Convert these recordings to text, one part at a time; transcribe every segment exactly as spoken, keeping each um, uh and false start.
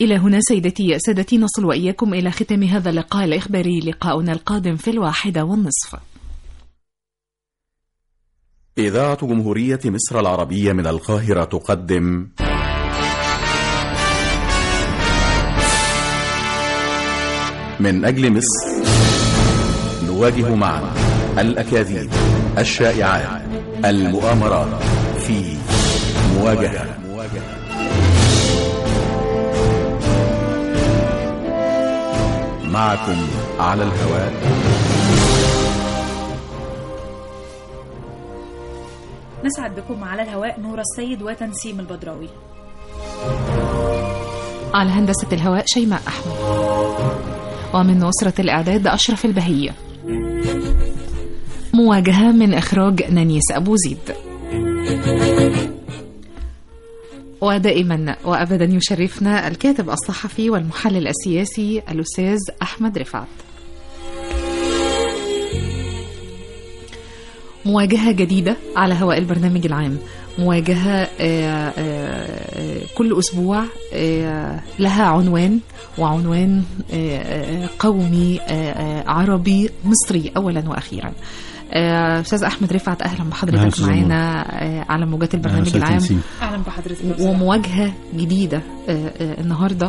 إلى هنا سيدتي سادتي نصل وإياكم إلى ختام هذا اللقاء الإخباري، لقاؤنا القادم في الواحدة والنصف. إذاعة جمهورية مصر العربية من القاهرة تقدم من أجل مصر، نواجه معا الأكاذيب، الشائعات، المؤامرات في مواجهة. معكم على الهواء نسعد بكم على الهواء نور السيد وتنسيم البدراوي. على هندسة الهواء شيماء أحمد، ومن نصرة الإعداد أشرف البهية. مواجهة من إخراج نانيس أبو زيد. ودائما وأبدا يشرفنا الكاتب الصحفي والمحلل السياسي الأستاذ أحمد رفعت. مواجهة جديدة على هواء البرنامج العام، مواجهة آآ آآ كل أسبوع لها عنوان، وعنوان قومي عربي مصري أولا وأخيرا. أستاذ أحمد رفعت، أهلا بحضرتك معنا على موجات البرنامج العام. أهلا بحضرتك. ومواجهة جديدة النهاردة،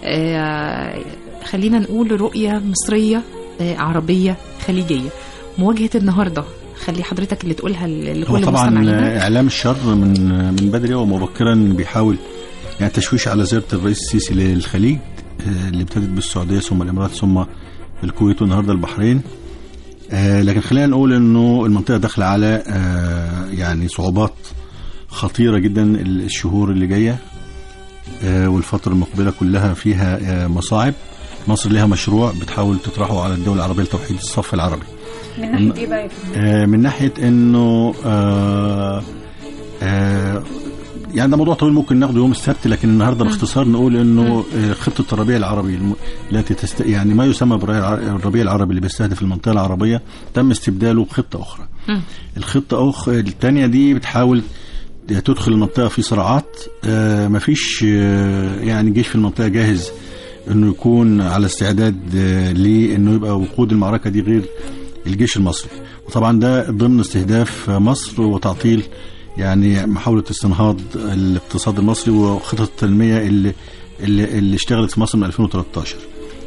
خلينا نقول رؤية مصرية عربية خليجية. مواجهة النهاردة خلي حضرتك اللي تقولها لكل طبعا مستمعينا. إعلام الشر من من بدري ومبكرا بيحاول يعني تشويش على زيارة الرئيس السيسي للخليج، اللي ابتدت بالسعودية ثم الإمارات ثم الكويت والنهاردة البحرين. آه لكن خلينا نقول انه المنطقة داخلة على آه يعني صعوبات خطيرة جدا الشهور اللي جاية، آه والفترة المقبلة كلها فيها آه مصاعب. مصر لها مشروع بتحاول تطرحه على الدول العربية لتوحيد الصف العربي. من ناحية ايه بقى؟ آه من ناحية انه آه آه يعني ده موضوع طويل ممكن ناخده يوم السبت، لكن النهارده باختصار نقول انه خطه الربيع العربي التي تست... يعني ما يسمى بالربيع العربي اللي بيستهدف المنطقه العربيه تم استبداله بخطه اخرى. م. الخطه أخ... الثانيه دي بتحاول تدخل المنطقه في صراعات. آه ما فيش آه يعني جيش في المنطقه جاهز انه يكون على استعداد آه لانه يبقى وقود المعركه دي غير الجيش المصري، وطبعا ده ضمن استهداف مصر وتعطيل يعني محاولة استنهاض الاقتصاد المصري وخطط التنمية اللي, اللي, اللي اشتغلت في مصر من ألفين وثلاثة عشر.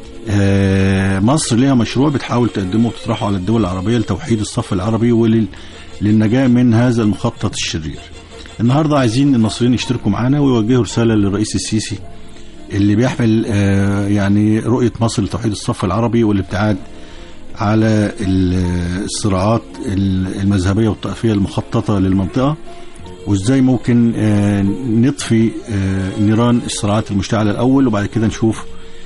آه مصر لها مشروع بتحاول تقدمه وتطرحه على الدول العربية لتوحيد الصف العربي وللنجاة من هذا المخطط الشرير. النهاردة عايزين المصريين يشتركوا معنا ويوجهوا رسالة للرئيس السيسي اللي بيحمل آه يعني رؤية مصر لتوحيد الصف العربي والابتعاد على الصراعات المذهبية والطائفية المخططة للمنطقة، وازاي ممكن نطفي نيران الصراعات المشتعلة الأول، وبعد كده نشوف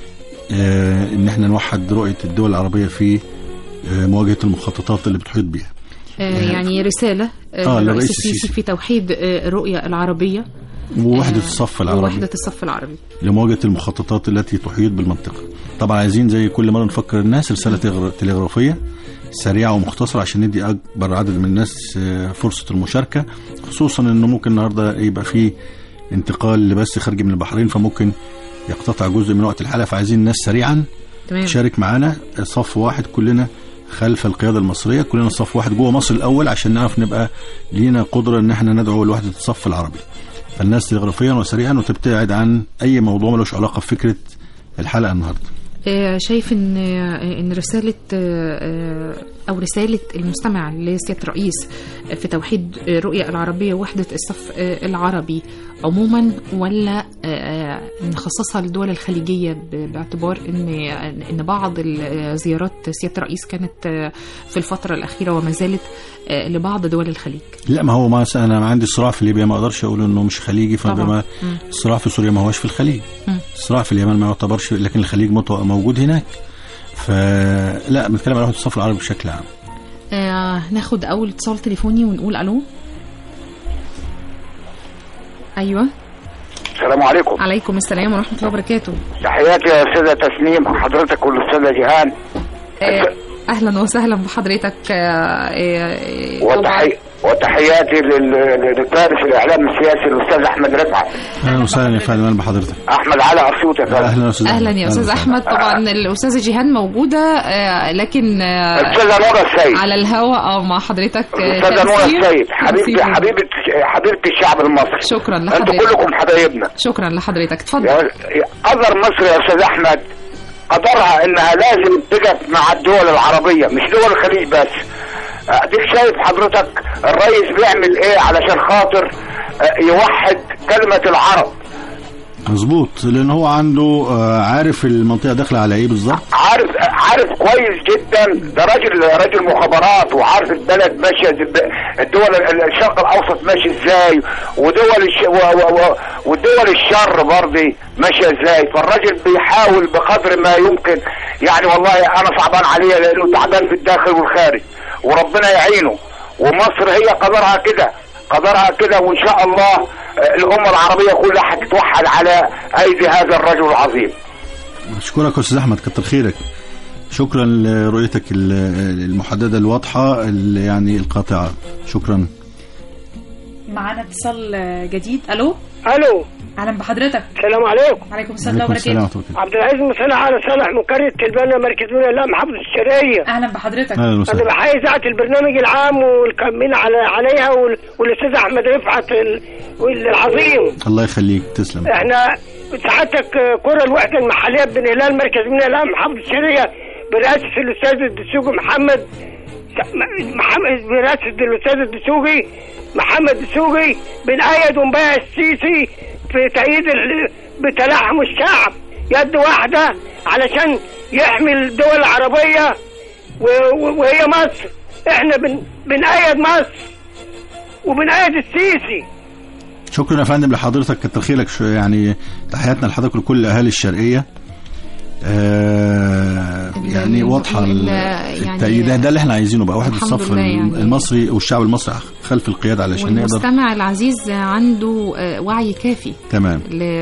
ان احنا نوحد رؤية الدول العربية في مواجهة المخططات اللي بتحيط بها. يعني رسالة آه للرئيس السيسي في توحيد الرؤية العربية ووحدة الصف العربي ووحدة الصف العربي لمواجهة المخططات التي تحيط بالمنطقة. طبعا عايزين زي كل مرة نفكر الناس رسالة تلغرافية سريعة ومختصرة عشان ندي أكبر عدد من الناس فرصة المشاركة، خصوصا انه ممكن النهاردة يبقى فيه انتقال لبث خارجي من البحرين فممكن يقتطع جزء من وقت الحلقة، فعايزين الناس سريعا تمام. تشارك معنا صف واحد كلنا خلف القيادة المصرية، كلنا صف واحد جوه مصر الأول عشان نعرف نبقى لينا قدرة ان احنا ندعو لوحدة الصف العربي. فالناس تلغرافيا وسريعا وتبتعد عن اي موضوع ملوش علاقة بفكرة الحلقة النهاردة. شايف ان ان رساله او رساله المستمع لسياده الرئيس في توحيد الرؤيه العربيه ووحده الصف العربي عموما، ولا نخصصها للدول الخليجيه باعتبار ان ان بعض الزيارات سياده الرئيس كانت في الفتره الاخيره وما زالت لبعض دول الخليج؟ لا، ما هو ما انا عندي صراع في ليبيا ما اقدرش اقول انه مش خليجي، فبما الصراع في سوريا ما هوش في الخليج، الصراع في اليمن ما يعتبرش، لكن الخليج موجود هناك. فلا بنتكلم على وحدة الصف العربي بشكل عام. آه ناخد اول اتصال تليفوني ونقول الو. ايوه السلام عليكم. عليكم السلام ورحمه الله وبركاته. تحياتي يا استاذه تسنيم وحضرتك والاستاذه جيهان. آه اهلا وسهلا بحضرتك. آه وتحي... وتحياتي للفارس الاعلام السياسي الاستاذ احمد رفعت. اهلا وسهلا يا فندم، اهلا بحضرتك. احمد علي اسيوط يا فندم. اهلا استاذ اهلا يا استاذ احمد. طبعا الاستاذه جيهان موجوده لكن الاستاذه نورة السيد على الهواء اه مع حضرتك. الاستاذه نورة السيد حبيبتي حبيبه حبيبه الشعب المصري. شكرا لحضرتك. انتوا كلكم حبايبنا. شكرا لحضرتك. اتفضل. قدر مصر يا استاذ احمد، قدرها انها لازم تقف مع الدول العربيه مش دول الخليج بس. اديك شايف حضرتك الرئيس بيعمل ايه علشان خاطر يوحد كلمه العرب. مظبوط، لان هو عنده عارف المنطقه داخله على ايه بالظبط. عارف عارف كويس جدا، ده راجل راجل مخابرات وعارف البلد ماشيه، الدول الشرق الاوسط ماشي ازاي، ودول الش... و... و... ودول الشر برضه ماشيه ازاي. فالراجل بيحاول بقدر ما يمكن يعني. والله انا صعبان عليه لانه تعبان في الداخل والخارج، وربنا يعينه. ومصر هي قدرها كده قدرها كده، وان شاء الله الامه العربيه كلها هتتوحد على ايدي هذا الرجل العظيم. اشكرك يا استاذ احمد، كتر خيرك. شكرا لرؤيتك المحدده الواضحه يعني القاطعه. شكرا. معانا اتصال جديد. الو الو اهلا بحضرتك. السلام عليكم. وعليكم السلام وبركاته. عبد العزيز مصلح على صالح من قريه تلبانه مركز ولايه لا محافظه الشرقيه. اهلا بحضرتك. اهلا وسهلا. انا بحيي اذاعه البرنامج العام والكاملين على عليها والاستاذ احمد رفعت العظيم. الله يخليك، تسلم. احنا سعادتك كره الوحده المحليه بن هلال مركز ولايه لا محافظه الشرقيه برئاسه الاستاذ الدسوقي محمد محمد برئاسه الاستاذ الدسوقي محمد الدسوقي بنأيد ونبايع السيسي في تأييد بتلاحم الشعب يد واحدة علشان يحمي الدول العربية وهي مصر. احنا بن بنأيد مصر وبنأيد السيسي. شكرا يا فندم لحضرتك، كتر خيرك. يعني تحياتنا لحضرتك ولكل اهالي الشرقيه. آه يعني واضحه التأييد ده اللي احنا عايزينه بقى، واحد الصف يعني المصري والشعب المصري خلف القياده علشان نقدر. والمستمع العزيز عنده وعي كافي تمام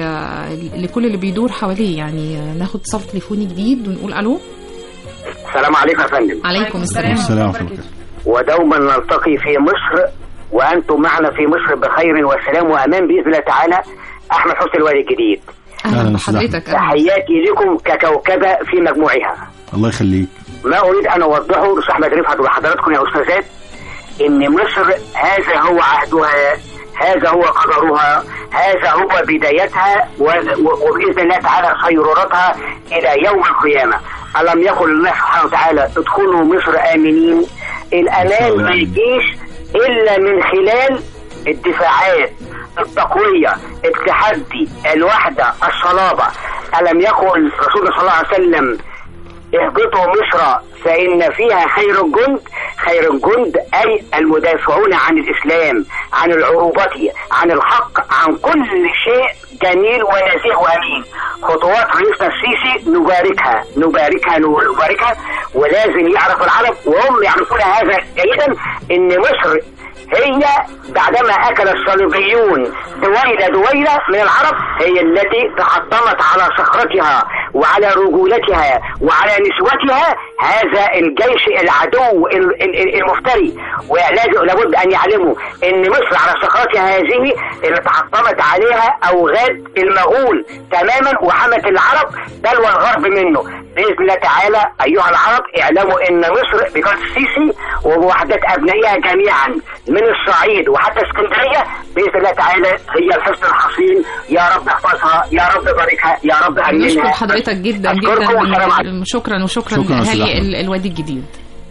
لكل اللي بيدور حواليه. يعني ناخد اتصال تليفوني جديد ونقول الو. السلام عليكم يا فندم. عليكم السلام. السلام. ودوما نلتقي في مصر وانتم معنا في مصر بخير وسلام وامان باذن الله تعالى. احمد حسني الوالي الجديد. اهلا بحضرتك. تحياتي لكم ككوكبه في مجموعها. الله يخليك. ما اريد ان اوضحه لاستاذ احمد رفعت وحضراتكم يا استاذات ان مصر هذا هو عهدها، هذا هو قدرها، هذا هو بدايتها، وباذن الله تعالى سيرورتها الى يوم القيامه. الم يقل الله سبحانه وتعالى ادخلوا مصر امنين. الامان ما يجيش الا من خلال الدفاعات التقوية، التحدي، الوحدة، الصلابة. ألم يقل رسول صلى الله عليه وسلم اهبطوا مصر فإن فيها خير الجند. خير الجند أي المدافعون عن الإسلام، عن العروبة، عن الحق، عن كل شيء جميل ونزيه وأمين. خطوات رئيسنا السيسي نباركها نباركها نباركها ولازم يعرف العرب وهم يعرفون هذا جيدا ان مصر هي بعدما اكل الصليبيون دويلة دويلة من العرب هي التي تحطمت على صخرتها وعلى رجولتها وعلى نسوتها هذا الجيش العدو المفتري. ولازم لابد ان يعلموا ان مصر على صخرتها هذه اللي تحطمت عليها اوغاد المغول تماما وحمت العرب بل والغرب منه. باذن الله تعالى ايها العرب اعلموا ان مصر بقيادة السيسي وبوحدة ابنائها جميعا من الصعيد وحتى اسكندريه باذن الله تعالى هي الحصن الحصين. يا رب احفظها، يا رب باركها، يا رب امنها. نشكر حضرتك جدا جدا. شكرا وشكرا لاهالي الوادي الجديد.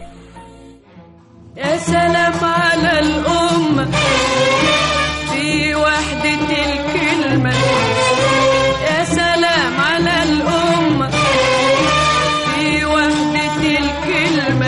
يا سلام على الأمة في وحدة الكلمة. يا سلام على الأمة في وحدة الكلمة.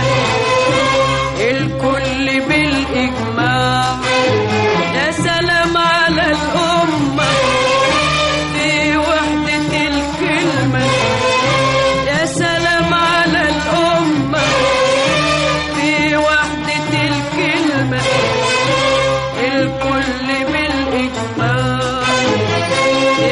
الكل بالإجماع. يا سلام على الأمة في وحدة الكلمة. يا سلام على الأمة في وحدة الكلمة. الكل بالإجماع.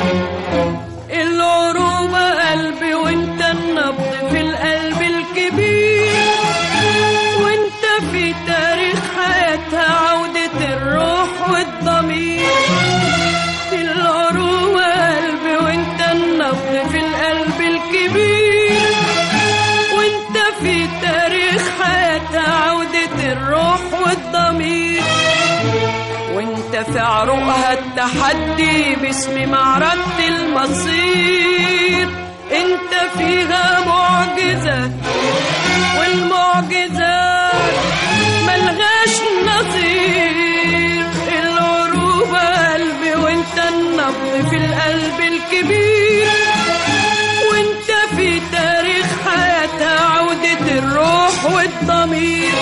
العروبة قلبي وانت النبض في القلب الكبير، وانت في تاريخ حياتها عودة الروح والضمير. العروبة قلبي وانت النبض في القلب الكبير، وانت في تاريخ حياتها عودة الروح والضمير. وانت في عروقها التحدي باسم معركة المصير. انت فيها معجزة والمعجزات ملغاش نظير. العروبة قلبي وانت النبض في القلب الكبير، وانت في تاريخ حياتها عودة الروح والضمير.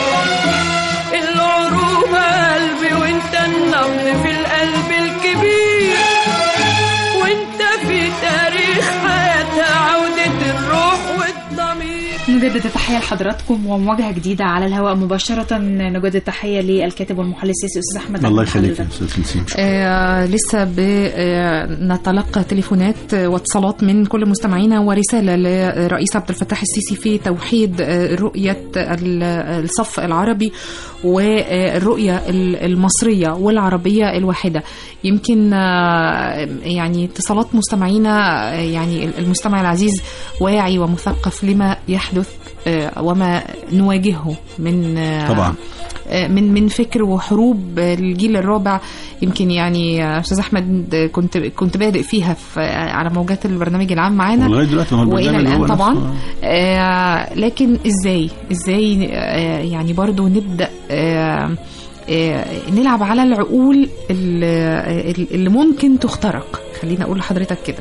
العروبة قلبي وانت النبض في القلب الكبير، وانت في تاريخ حياتها عودة الروح والضمير. نجدد التحية لحضراتكم ومواجهة جديدة على الهواء مباشرة. نجدد التحية للكاتب والمحلل السياسي أستاذ أحمد. الله يخليك يا أستاذ نسيم. آه لسه بنتلقى تليفونات واتصالات من كل مستمعينا، ورسالة لرئيس عبد الفتاح السيسي في توحيد رؤية الصف العربي والرؤية المصرية والعربية الواحدة. يمكن يعني اتصالات مستمعينا، يعني المستمع العزيز واعي ومثقف لما يحدث وما نواجهه من طبعا من من فكر وحروب الجيل الرابع. يمكن يعني استاذ احمد كنت كنت بادئ فيها في على موجات البرنامج العام معانا ولغايه دلوقتي والى الان طبعا. آه لكن ازاي ازاي آه يعني برضو نبدا آه آه نلعب على العقول اللي ممكن تخترق. خلينا اقول لحضرتك كده.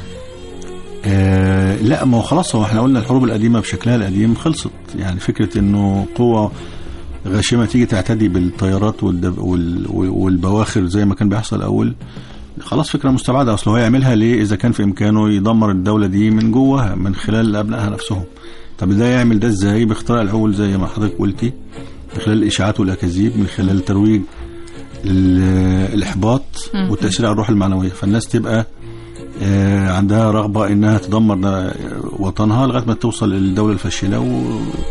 آه لا ما هو خلاص، هو احنا قلنا الحروب القديمه بشكلها القديم خلصت. يعني فكره انه قوه غاشمه تيجي تعتدي بالطيارات والبواخر زي ما كان بيحصل اول، خلاص فكره مستبعده. اصله هو يعملها ليه اذا كان في امكانه يدمر الدوله دي من جواها من خلال ابنائها نفسهم؟ طب ده يعمل ده ازاي؟ باختراع العقول زي ما حضرتك قلتي، من خلال الاشاعات والاكاذيب، من خلال ترويج الاحباط والتاثير على الروح المعنويه، فالناس تبقى عندها رغبه انها تدمر وطنها لغايه ما توصل للدوله الفاشله و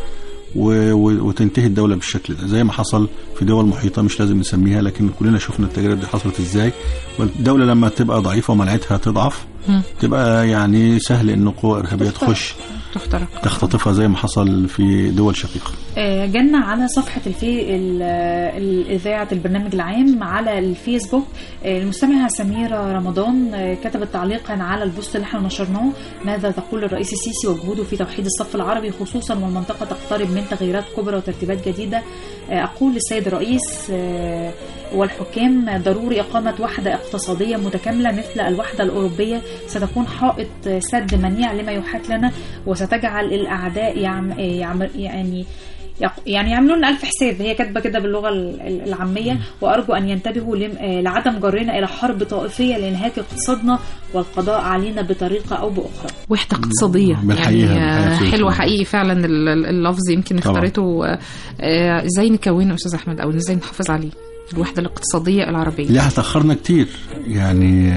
وتنتهي الدولة بالشكل ده، زي ما حصل في دول محيطة مش لازم نسميها، لكن كلنا شفنا التجارب دي حصلت ازاي. والدولة لما تبقى ضعيفة ومنعتها تضعف تبقى يعني سهل ان قوة إرهابية تخش تختطفها زي ما حصل في دول شقيقة. جنة على صفحة الفي الإذاعة البرنامج العام على الفيسبوك المستمعة سميرة رمضان كتبت تعليقا على البوست اللي احنا نشرناه: ماذا تقول الرئيس السيسي وجهوده في توحيد الصف العربي خصوصا والمنطقة تقترب من تغييرات كبرى وترتيبات جديدة؟ أقول للسيد الرئيس والحكام ضروري إقامة وحدة اقتصادية متكاملة مثل الوحدة الأوروبية، ستكون حائط سد منيع لما يحاك لنا، وستجعل الأعداء يعم يعم يعني يعني يعملون ألف حساب. هي كاتبة كده باللغة العامية. وأرجو أن ينتبهوا لعدم جرنا إلى حرب طائفية لإنهاك اقتصادنا والقضاء علينا بطريقة أو بأخرى. وحدة اقتصادية يعني حلوة حقيقي فعلا اللفظ يمكن اختارته. ازاي نكونه أستاذ أحمد أو ازاي نحافظ عليه الوحدة الاقتصادية العربية؟ لا تأخرنا كتير يعني،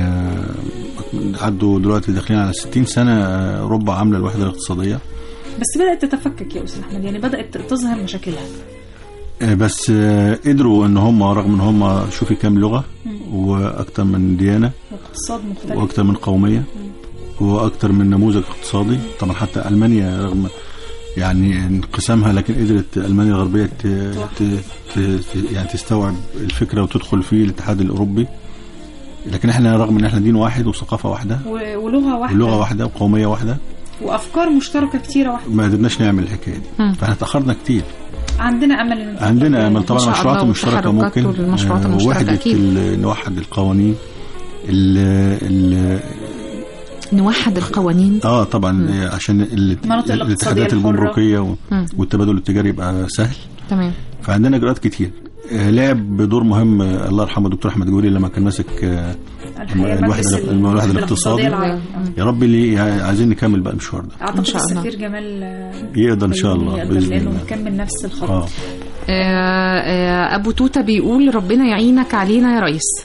عدوا دلوقتي داخلين على ستين سنة ربع عاملة الوحدة الاقتصادية، بس بدأت تتفكك يا أستاذ أحمد، يعني بدأت تظهر مشاكلها. بس قدروا ان هم رغم ان هم شوفي كام لغة واكتر من ديانة واقتصاد مختلف واكتر من قومية واكتر من نموذج اقتصادي. طبعا حتى ألمانيا رغم يعني انقسامها لكن قدرت ألمانيا الغربية ت... ت... ت... يعني تستوعب الفكرة وتدخل في الاتحاد الأوروبي. لكن احنا رغم ان احنا دين واحد وثقافة واحدة ولغة واحدة ولغة واحدة وقومية واحدة وأفكار مشتركة كتيرة واحدة، ما قدرناش نعمل الحكاية دي. فاحنا تأخرنا كتير. عندنا أمل إن عندنا أمل طبعا. المشروعات المشتركة ممكن وحدة نوحد القوانين ال ال نوحد القوانين. اه طبعا م. عشان الاتحادات الجمركيه والتبادل التجاري يبقى سهل. تمام. فعندنا اجراءات كتير. لعب بدور مهم الله يرحمه الدكتور احمد جوري لما كان ماسك الوحده الوحده الاقتصادي. يا رب اللي عايزين نكمل بقى المشوار ده. اعتقد السفير جمال يقدر ان شاء الله باذن الله نكمل نفس الخط. آه. آه ابو توته بيقول ربنا يعينك علينا يا ريس.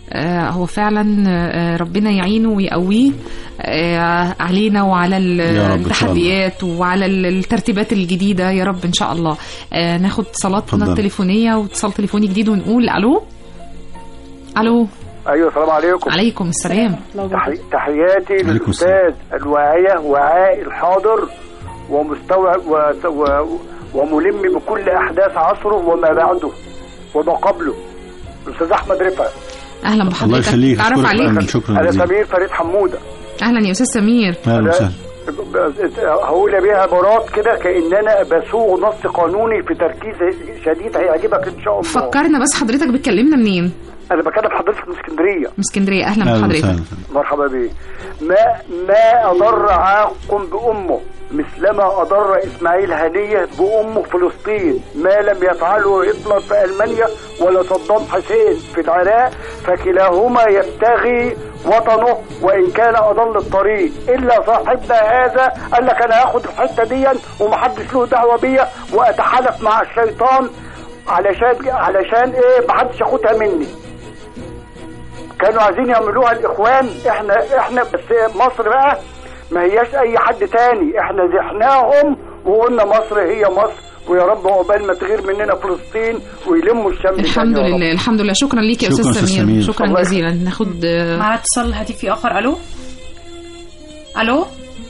آه هو فعلا آه ربنا يعينه ويقويه آه علينا وعلى التحديات وعلى الترتيبات الجديدة يا رب إن شاء الله. آه ناخد اتصالاتنا التليفونية واتصال تليفوني جديد ونقول ألو. ألو. ايوه السلام عليكم. عليكم السلام. تحي... تحياتي للاستاذ الواعيه وعاء الحاضر ومستوعب و... و... وملم بكل احداث عصره وما بعده وما قبله، الاستاذ احمد رفعت. اهلا بحضرتك. الله يخليك. تعرف عليك. شكرا. انا سمير فريد حموده. اهلا يا استاذ سمير. اهلا وسهلا. هقول بيها عبارات كده كأننا بسوق نص قانوني في تركيز شديد هيعجبك ان شاء الله. فكرنا بس حضرتك بتكلمنا منين؟ انا بكلم حضرتك من اسكندريه. من اسكندريه. اهلا بحضرتك. مرحبا بيه. ما ما اضر عاق بامه مثلما اضر اسماعيل هنيه بامه فلسطين، ما لم يفعله هتلر في المانيا ولا صدام حسين في العراق، فكلاهما يبتغي وطنه وان كان اضل الطريق، الا صاحبنا هذا قال لك انا هاخد الحته دي ومحدش له دعوه بيا واتحالف مع الشيطان علشان علشان ايه محدش ياخدها مني. كانوا عايزين يعملوها الاخوان، احنا احنا بس مصر بقى ما هياش اي حد تاني، احنا زحناهم وقلنا مصر هي مصر، ويا رب عقبال ما تغير مننا فلسطين ويلموا الشمس. الحمد لله الحمد لله. شكرا ليك يا استاذ سمير. شكرا جزيلا. ناخد معنا اتصال هاتفي اخر. الو الو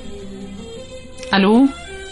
الو.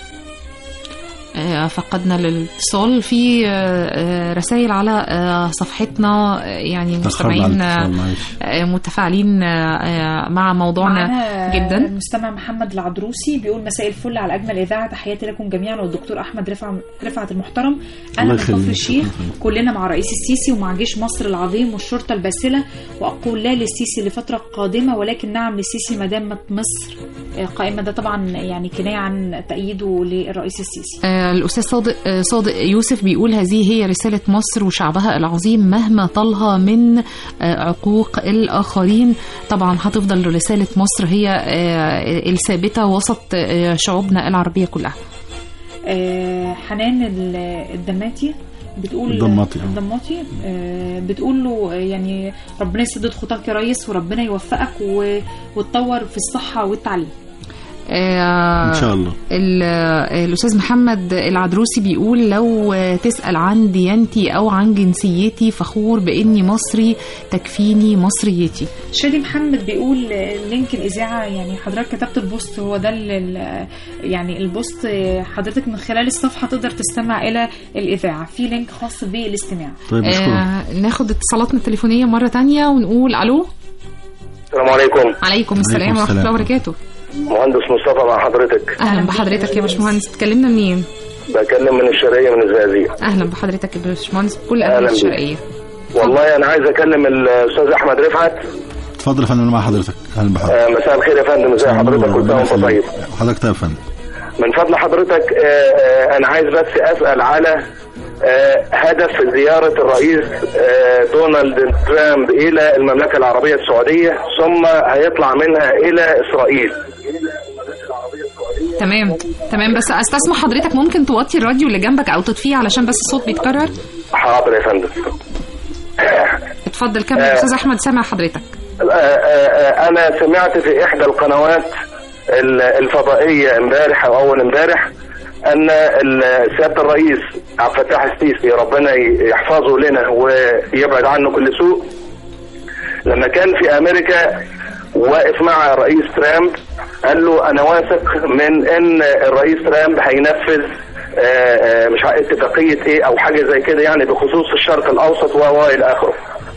فقدنا الاتصال. في رسائل على صفحتنا، يعني مستمعين متفاعلين مع موضوعنا جدا. المستمع محمد العدروسي بيقول مساء الفل على اجمل اذاعه، تحياتي لكم جميعا والدكتور احمد رفعت رفعت المحترم. انا من كفر الشيخ، كلنا مع رئيس السيسي ومع جيش مصر العظيم والشرطه الباسله، واقول لا للسيسي لفتره قادمه ولكن نعم للسيسي ما دامت مصر قائمه. ده طبعا يعني كنايه عن تأييده للرئيس السيسي. الأستاذ صادق صادق يوسف بيقول هذه هي رسالة مصر وشعبها العظيم مهما طالها من عقوق الآخرين. طبعا هتفضل رسالة مصر هي الثابتة وسط شعوبنا العربية كلها. حنان الدماتي بتقول الضماطي الضماطي بتقول له يعني ربنا يسدد خطاك يا ريس وربنا يوفقك وتطور في الصحة والتعليم آه ان شاء الله. الاستاذ محمد العدروسي بيقول لو تسأل عن ديانتي او عن جنسيتي فخور باني مصري تكفيني مصريتي. شادي محمد بيقول لينك الاذاعه، يعني حضرتك كتبت البوست، هو ده يعني البوست حضرتك من خلال الصفحه تقدر تستمع الى الاذاعه في لينك خاص بالاستماع. طيب آه ناخد اتصالاتنا التليفونيه مره تانية ونقول الو. السلام عليكم. عليكم السلام ورحمه الله وبركاته. مهندس مصطفى مع حضرتك. اهلا بحضرتك يا باشمهندس. تكلمنا منين؟ بكلم من الشرقيه من الزقازيق. اهلا بحضرتك يا باشمهندس بكل اهل الشرقيه. والله انا عايز اكلم الاستاذ احمد رفعت. اتفضل يا فندم مع حضرتك. اهلا بحضرتك. آه مساء الخير يا فندم. ازي حضرتك؟ كل سنه وانت طيب. حضرتك طيب يا فندم. من فضل حضرتك آه آه انا عايز بس اسال على آه هدف زياره الرئيس آه دونالد ترامب الى المملكه العربيه السعوديه ثم هيطلع منها الى اسرائيل. تمام تمام. بس استسمح حضرتك ممكن توطي الراديو اللي جنبك او تطفيه علشان بس الصوت بيتكرر. حاضر يا فندم. اتفضل كمل. استاذ احمد سامع حضرتك. انا سمعت في احدى القنوات الفضائيه امبارح او اول امبارح ان سياده الرئيس عبد الفتاح السيسي ربنا يحفظه لنا ويبعد عنه كل سوء، لما كان في امريكا واقف مع رئيس ترامب قال له انا واثق من ان الرئيس ترامب هينفذ مش عارف اتفاقيه ايه او حاجه زي كده يعني بخصوص الشرق الاوسط و الى اخره.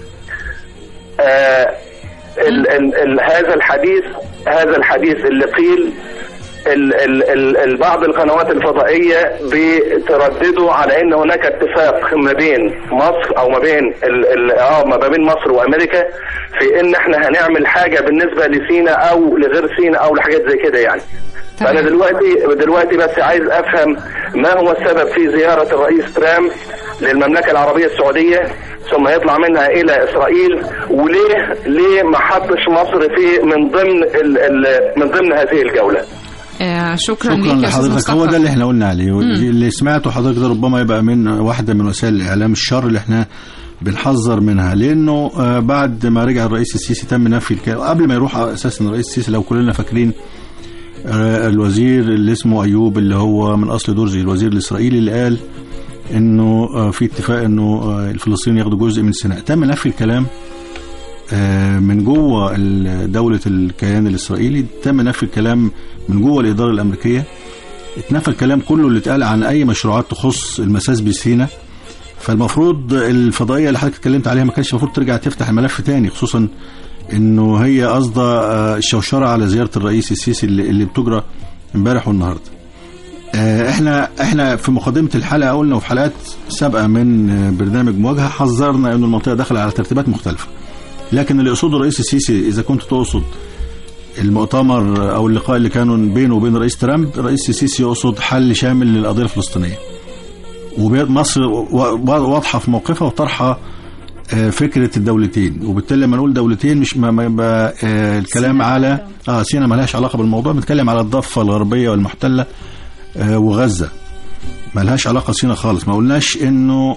ال ال ال هذا الحديث هذا الحديث اللي قيل ال ال ال ال بعض القنوات الفضائيه بترددوا على ان هناك اتفاق ما بين مصر او ما بين ال اه ما بين مصر وامريكا في ان احنا هنعمل حاجه بالنسبه لسينا او لغير سينا او لحاجات زي كده يعني. فانا دلوقتي دلوقتي بس عايز افهم ما هو السبب في زياره الرئيس ترامب للمملكه العربيه السعوديه ثم يطلع منها الى اسرائيل، وليه ليه ما حطش مصر في من ضمن ال ال من ضمن هذه الجوله. آه شكرا, شكرا ليك يا حضرتك. هو ده اللي احنا قلنا عليه. مم. اللي سمعته حضرتك ده ربما يبقى من واحده من وسائل الاعلام الشر اللي احنا بنحذر منها، لانه آه بعد ما رجع الرئيس السيسي تم نفي الكلام قبل ما يروح اساسا الرئيس السيسي. لو كلنا فاكرين آه الوزير اللي اسمه ايوب اللي هو من اصل درزي، الوزير الاسرائيلي اللي قال انه آه في اتفاق انه آه الفلسطينيين ياخدوا جزء من سيناء، تم نفي الكلام آه من جوه دولة الكيان الاسرائيلي، تم نفي الكلام من جوه الاداره الامريكيه، اتنفى الكلام كله اللي اتقال عن اي مشروعات تخص المساس بسيناء. فالمفروض الفضائيه اللي حضرتك اتكلمت عليها ما كانش المفروض ترجع تفتح الملف تاني، خصوصا انه هي قصده الشوشره على زياره الرئيس السيسي اللي, اللي بتجرى امبارح والنهارده. احنا احنا في مقدمه الحلقه قلنا وفي حلقات سابقه من برنامج مواجهه حذرنا انه المنطقه داخله على ترتيبات مختلفه، لكن اللي يقصده الرئيس السيسي اذا كنت تقصد المؤتمر او اللقاء اللي كانوا بينه وبين رئيس ترامب، الرئيس السيسي يقصد حل شامل للقضيه الفلسطينيه، ومصر واضحه في موقفها وطرحه فكره الدولتين، وبالتالي لما نقول دولتين مش ما ما الكلام على اه سيناء ما لهاش علاقه بالموضوع، بنتكلم على الضفه الغربيه والمحتله وغزه، ما لهاش علاقه سيناء خالص. ما قلناش انه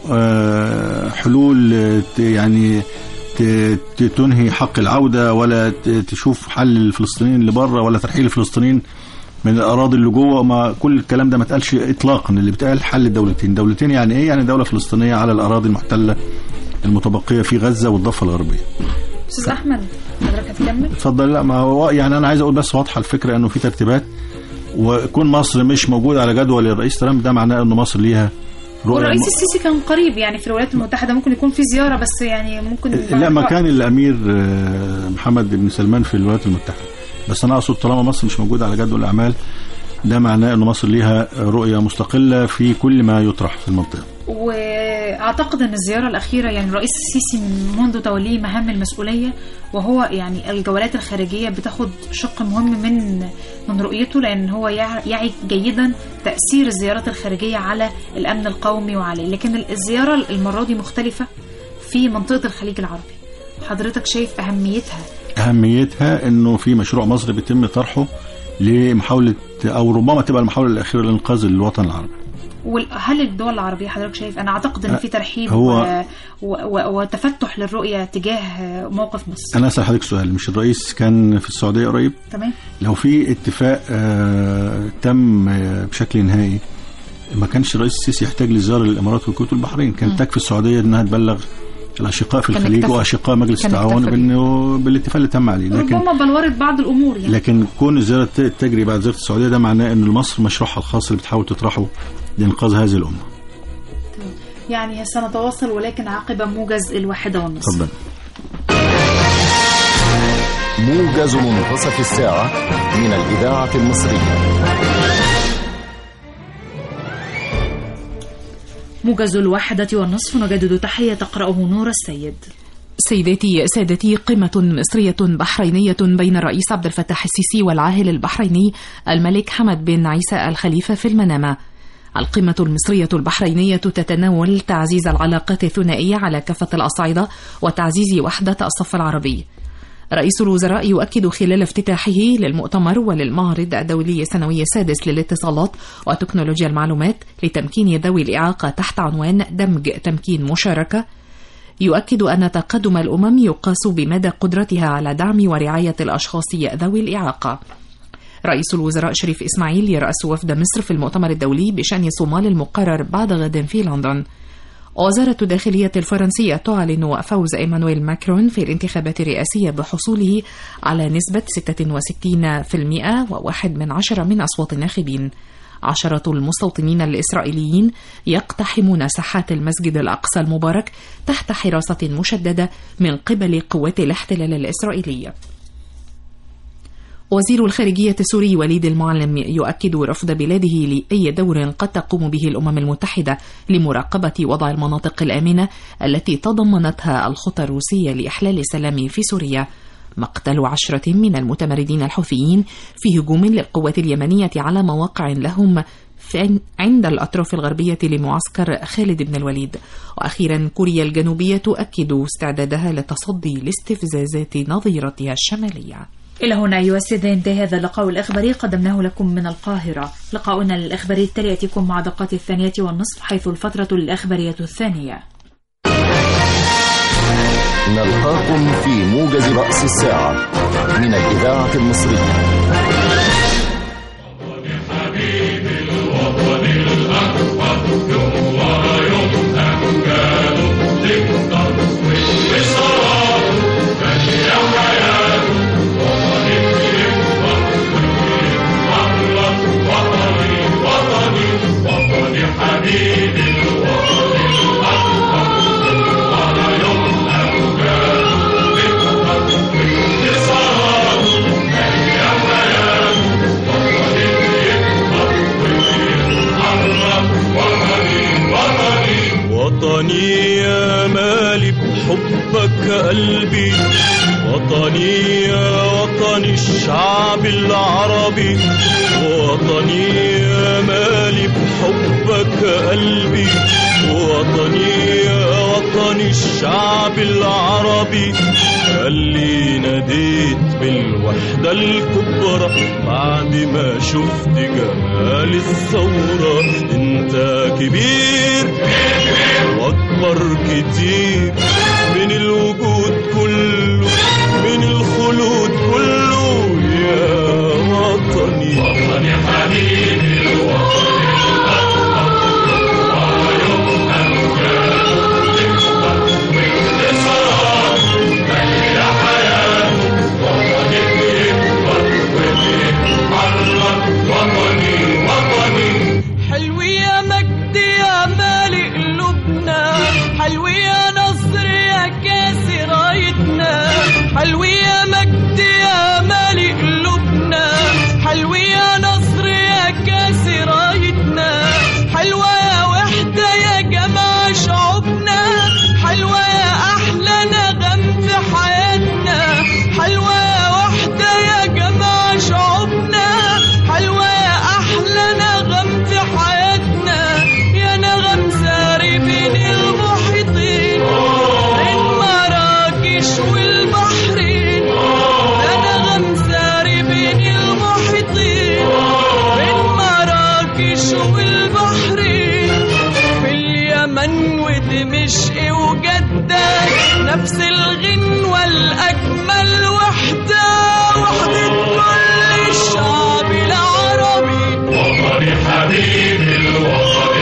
حلول يعني تنهي حق العودة ولا تشوف حل الفلسطينيين اللي بره ولا ترحيل الفلسطينيين من الأراضي اللي جوه، ما كل الكلام ده ما اتقالش إطلاقا. اللي بتقال حل الدولتين. دولتين يعني إيه؟ يعني دولة فلسطينية على الأراضي المحتلة المتبقية في غزة والضفة الغربية. أستاذ أحمد حضرتك هتكمل؟ اتفضل. لا ما هو يعني أنا عايز أقول بس واضحة الفكرة إنه في ترتيبات، وكون مصر مش موجودة على جدول الرئيس ترامب ده معناه إنه مصر ليها والرئيس السيسي كان قريب يعني في الولايات المتحدة، ممكن يكون في زيارة بس يعني ممكن لا ما كان الأمير محمد بن سلمان في الولايات المتحدة، بس أنا أقصد طالما مصر مش موجودة على جدول الأعمال ده معناه أن مصر ليها رؤية مستقلة في كل ما يطرح في المنطقة. وأعتقد أن الزيارة الأخيرة يعني الرئيس السيسي من منذ توليه مهام المسؤولية وهو يعني الجولات الخارجية بتاخد شق مهم من من رؤيته، لأن هو يعي جيدا تأثير الزيارات الخارجية على الأمن القومي وعليه. لكن الزيارة المرة دي مختلفة في منطقة الخليج العربي، حضرتك شايف أهميتها؟ أهميتها أنه في مشروع مصري بيتم طرحه لمحاولة أو ربما تبقى المحاولة الأخيرة لإنقاذ الوطن العربي. وهل الدول العربية حضرتك شايف؟ أنا أعتقد أن في ترحيب هو و... و... وتفتح للرؤية تجاه موقف مصر. أنا أسأل حضرتك سؤال، مش الرئيس كان في السعودية قريب؟ تمام. لو في اتفاق آه تم آه بشكل نهائي ما كانش الرئيس السيسي يحتاج لزيارة للإمارات والكويت والبحرين، كانت تكفي السعودية أنها تبلغ الأشقاء في الخليج وأشقاء مجلس التعاون بأنه بالاتفاق اللي تم عليه. لكن ربما بلورت بعض الأمور يعني. لكن كون الزيارة تجري بعد زيارة السعودية ده معناه أن مصر مشروعها الخاص اللي بتحاول تطرحه لإنقاذ هذه الأمة. يعني سنتواصل ولكن عقب موجز الواحدة والنصف. تفضل. موجز منتصف الساعة من الإذاعة المصرية. موجز الواحدة والنصف نجدد تحية تقرأه نور السيد. سيداتي سادتي، قمة مصرية بحرينية بين الرئيس عبد الفتاح السيسي والعاهل البحريني الملك حمد بن عيسى الخليفة في المنامة. القمة المصرية البحرينية تتناول تعزيز العلاقات الثنائية على كافة الأصعدة وتعزيز وحدة الصف العربي. رئيس الوزراء يؤكد خلال افتتاحه للمؤتمر وللمعرض الدولي السنوي السادس للاتصالات وتكنولوجيا المعلومات لتمكين ذوي الإعاقة تحت عنوان دمج تمكين مشاركة، يؤكد أن تقدم الأمم يقاس بمدى قدرتها على دعم ورعاية الأشخاص ذوي الإعاقة. رئيس الوزراء شريف إسماعيل يرأس وفد مصر في المؤتمر الدولي بشأن صومال المقرر بعد غد في لندن. وزارة الداخلية الفرنسية تعلن فوز إيمانويل ماكرون في الانتخابات الرئاسية بحصوله على نسبة ستة وستين بالمئة وواحد من عشرة من أصوات الناخبين. عشرة المستوطنين الإسرائيليين يقتحمون ساحات المسجد الأقصى المبارك تحت حراسة مشددة من قبل قوات الاحتلال الإسرائيلية. وزير الخارجية السوري وليد المعلم يؤكد رفض بلاده لأي دور قد تقوم به الأمم المتحدة لمراقبة وضع المناطق الآمنة التي تضمنتها الخطة الروسية لإحلال السلام في سوريا. مقتل عشرة من المتمردين الحوثيين في هجوم للقوات اليمنية على مواقع لهم عند الأطراف الغربية لمعسكر خالد بن الوليد. وأخيرا كوريا الجنوبية تؤكد استعدادها لتصدي لاستفزازات نظيرتها الشمالية. إلى هنا أيها السادة انتهى هذا اللقاء الإخباري قدمناه لكم من القاهرة. لقاؤنا الإخباري التالي يأتيكم مع دقات الثانية والنصف حيث الفترة الإخبارية الثانية. نلقاكم في موجز رأس الساعة من الإذاعة المصرية. وطني يا مالي بحبك قلبي، وطني يا وطني الشعب العربي، وطني يا مالي بحبك قلبي، وطني يا وطني الشعب العربي. اللي ناديت بالوحدة الكبرى بعد ما شفت جمال الثورة. انت كبير واكبر كتير من الوجود كله، من الخلود كله يا وطني. وطني حبيبي الوطن حلوي يا مجد يا مالي قلوبنا، حلوي يا نصر يا كاس رايتنا، حلوة يا وحدة يا جماعة شعوبنا، حلوة يا أحلى نغم في حياتنا، حلوة يا وحدة يا جماعة شعوبنا، حلوة يا أحلى نغم في حياتنا، يا نغم ساري بين المحيطين بين مراكش والبحرين، يا نغم ساري بين المحيطين بين مراكش والبحرين، في اليمن ودمشق وجدة نفس الغنوة الأجمل وحدة، وحدة كل الشعب العربي. وطني حبيبي الوطن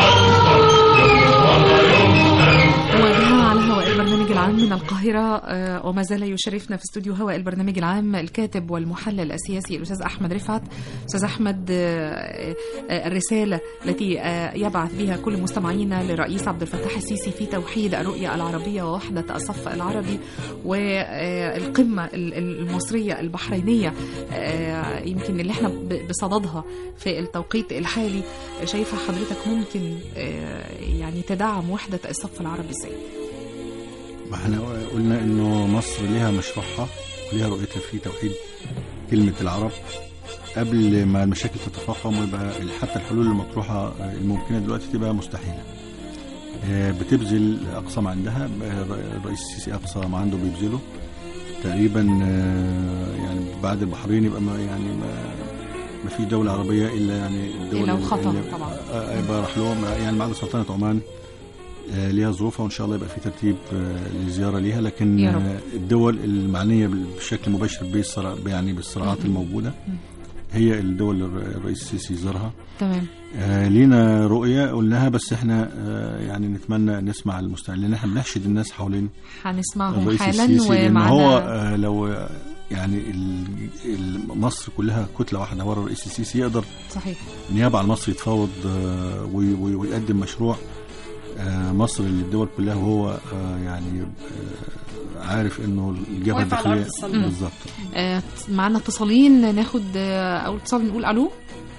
على هواء البرنامج العام من القاهرة، وما زال يشرفنا في استوديو هواء البرنامج العام الكاتب والمحلل السياسي الأستاذ أحمد رفعت. أستاذ أحمد، الرسالة التي يبعث بها كل مستمعينا لرئيس عبد الفتاح السيسي في توحيد الرؤية العربية ووحدة الصف العربي والقمة المصرية البحرينية يمكن اللي احنا بصددها في التوقيت الحالي، شايفة حضرتك ممكن يعني تدعم وحدة الصف العربي ازاي؟ احنا قلنا انه مصر لها مشروعها ولها رؤيتها في توحيد كلمة العرب قبل ما المشاكل تتفاقم ويبقى حتى الحلول المطروحة الممكنة دلوقتي تبقى مستحيلة. بتبذل أقصى ما عندها، الرئيس السيسي أقصى ما عنده بيبذله تقريبا، يعني بعد البحرين يبقى ما يعني ما ما في دولة عربية إلا يعني الدولة لو خطأ طبعا يبقى راح لهم، يعني بعد سلطنة عمان ليها ظروفها وإن شاء الله يبقى في ترتيب لزيارة ليها، لكن الدول المعنية بشكل مباشر بالصراع يعني بالصراعات الموجودة هي الدول اللي الرئيس السيسي زارها. تمام. آه لينا رؤية قلناها، بس احنا آه يعني نتمنى نسمع المستمعين لأن احنا بنحشد الناس حوالين هنسمعهم حالا. ومعنا هو آه لو يعني مصر كلها كتلة واحدة ورا الرئيس السيسي يقدر صحيح نيابة عن مصر يتفاوض آه ويقدم مشروع آه مصر للدول كلها، وهو آه يعني آه عارف انه الجبهة الداخلية بالظبط. آه معنا اتصالين، ناخد آه اول اتصال نقول الو.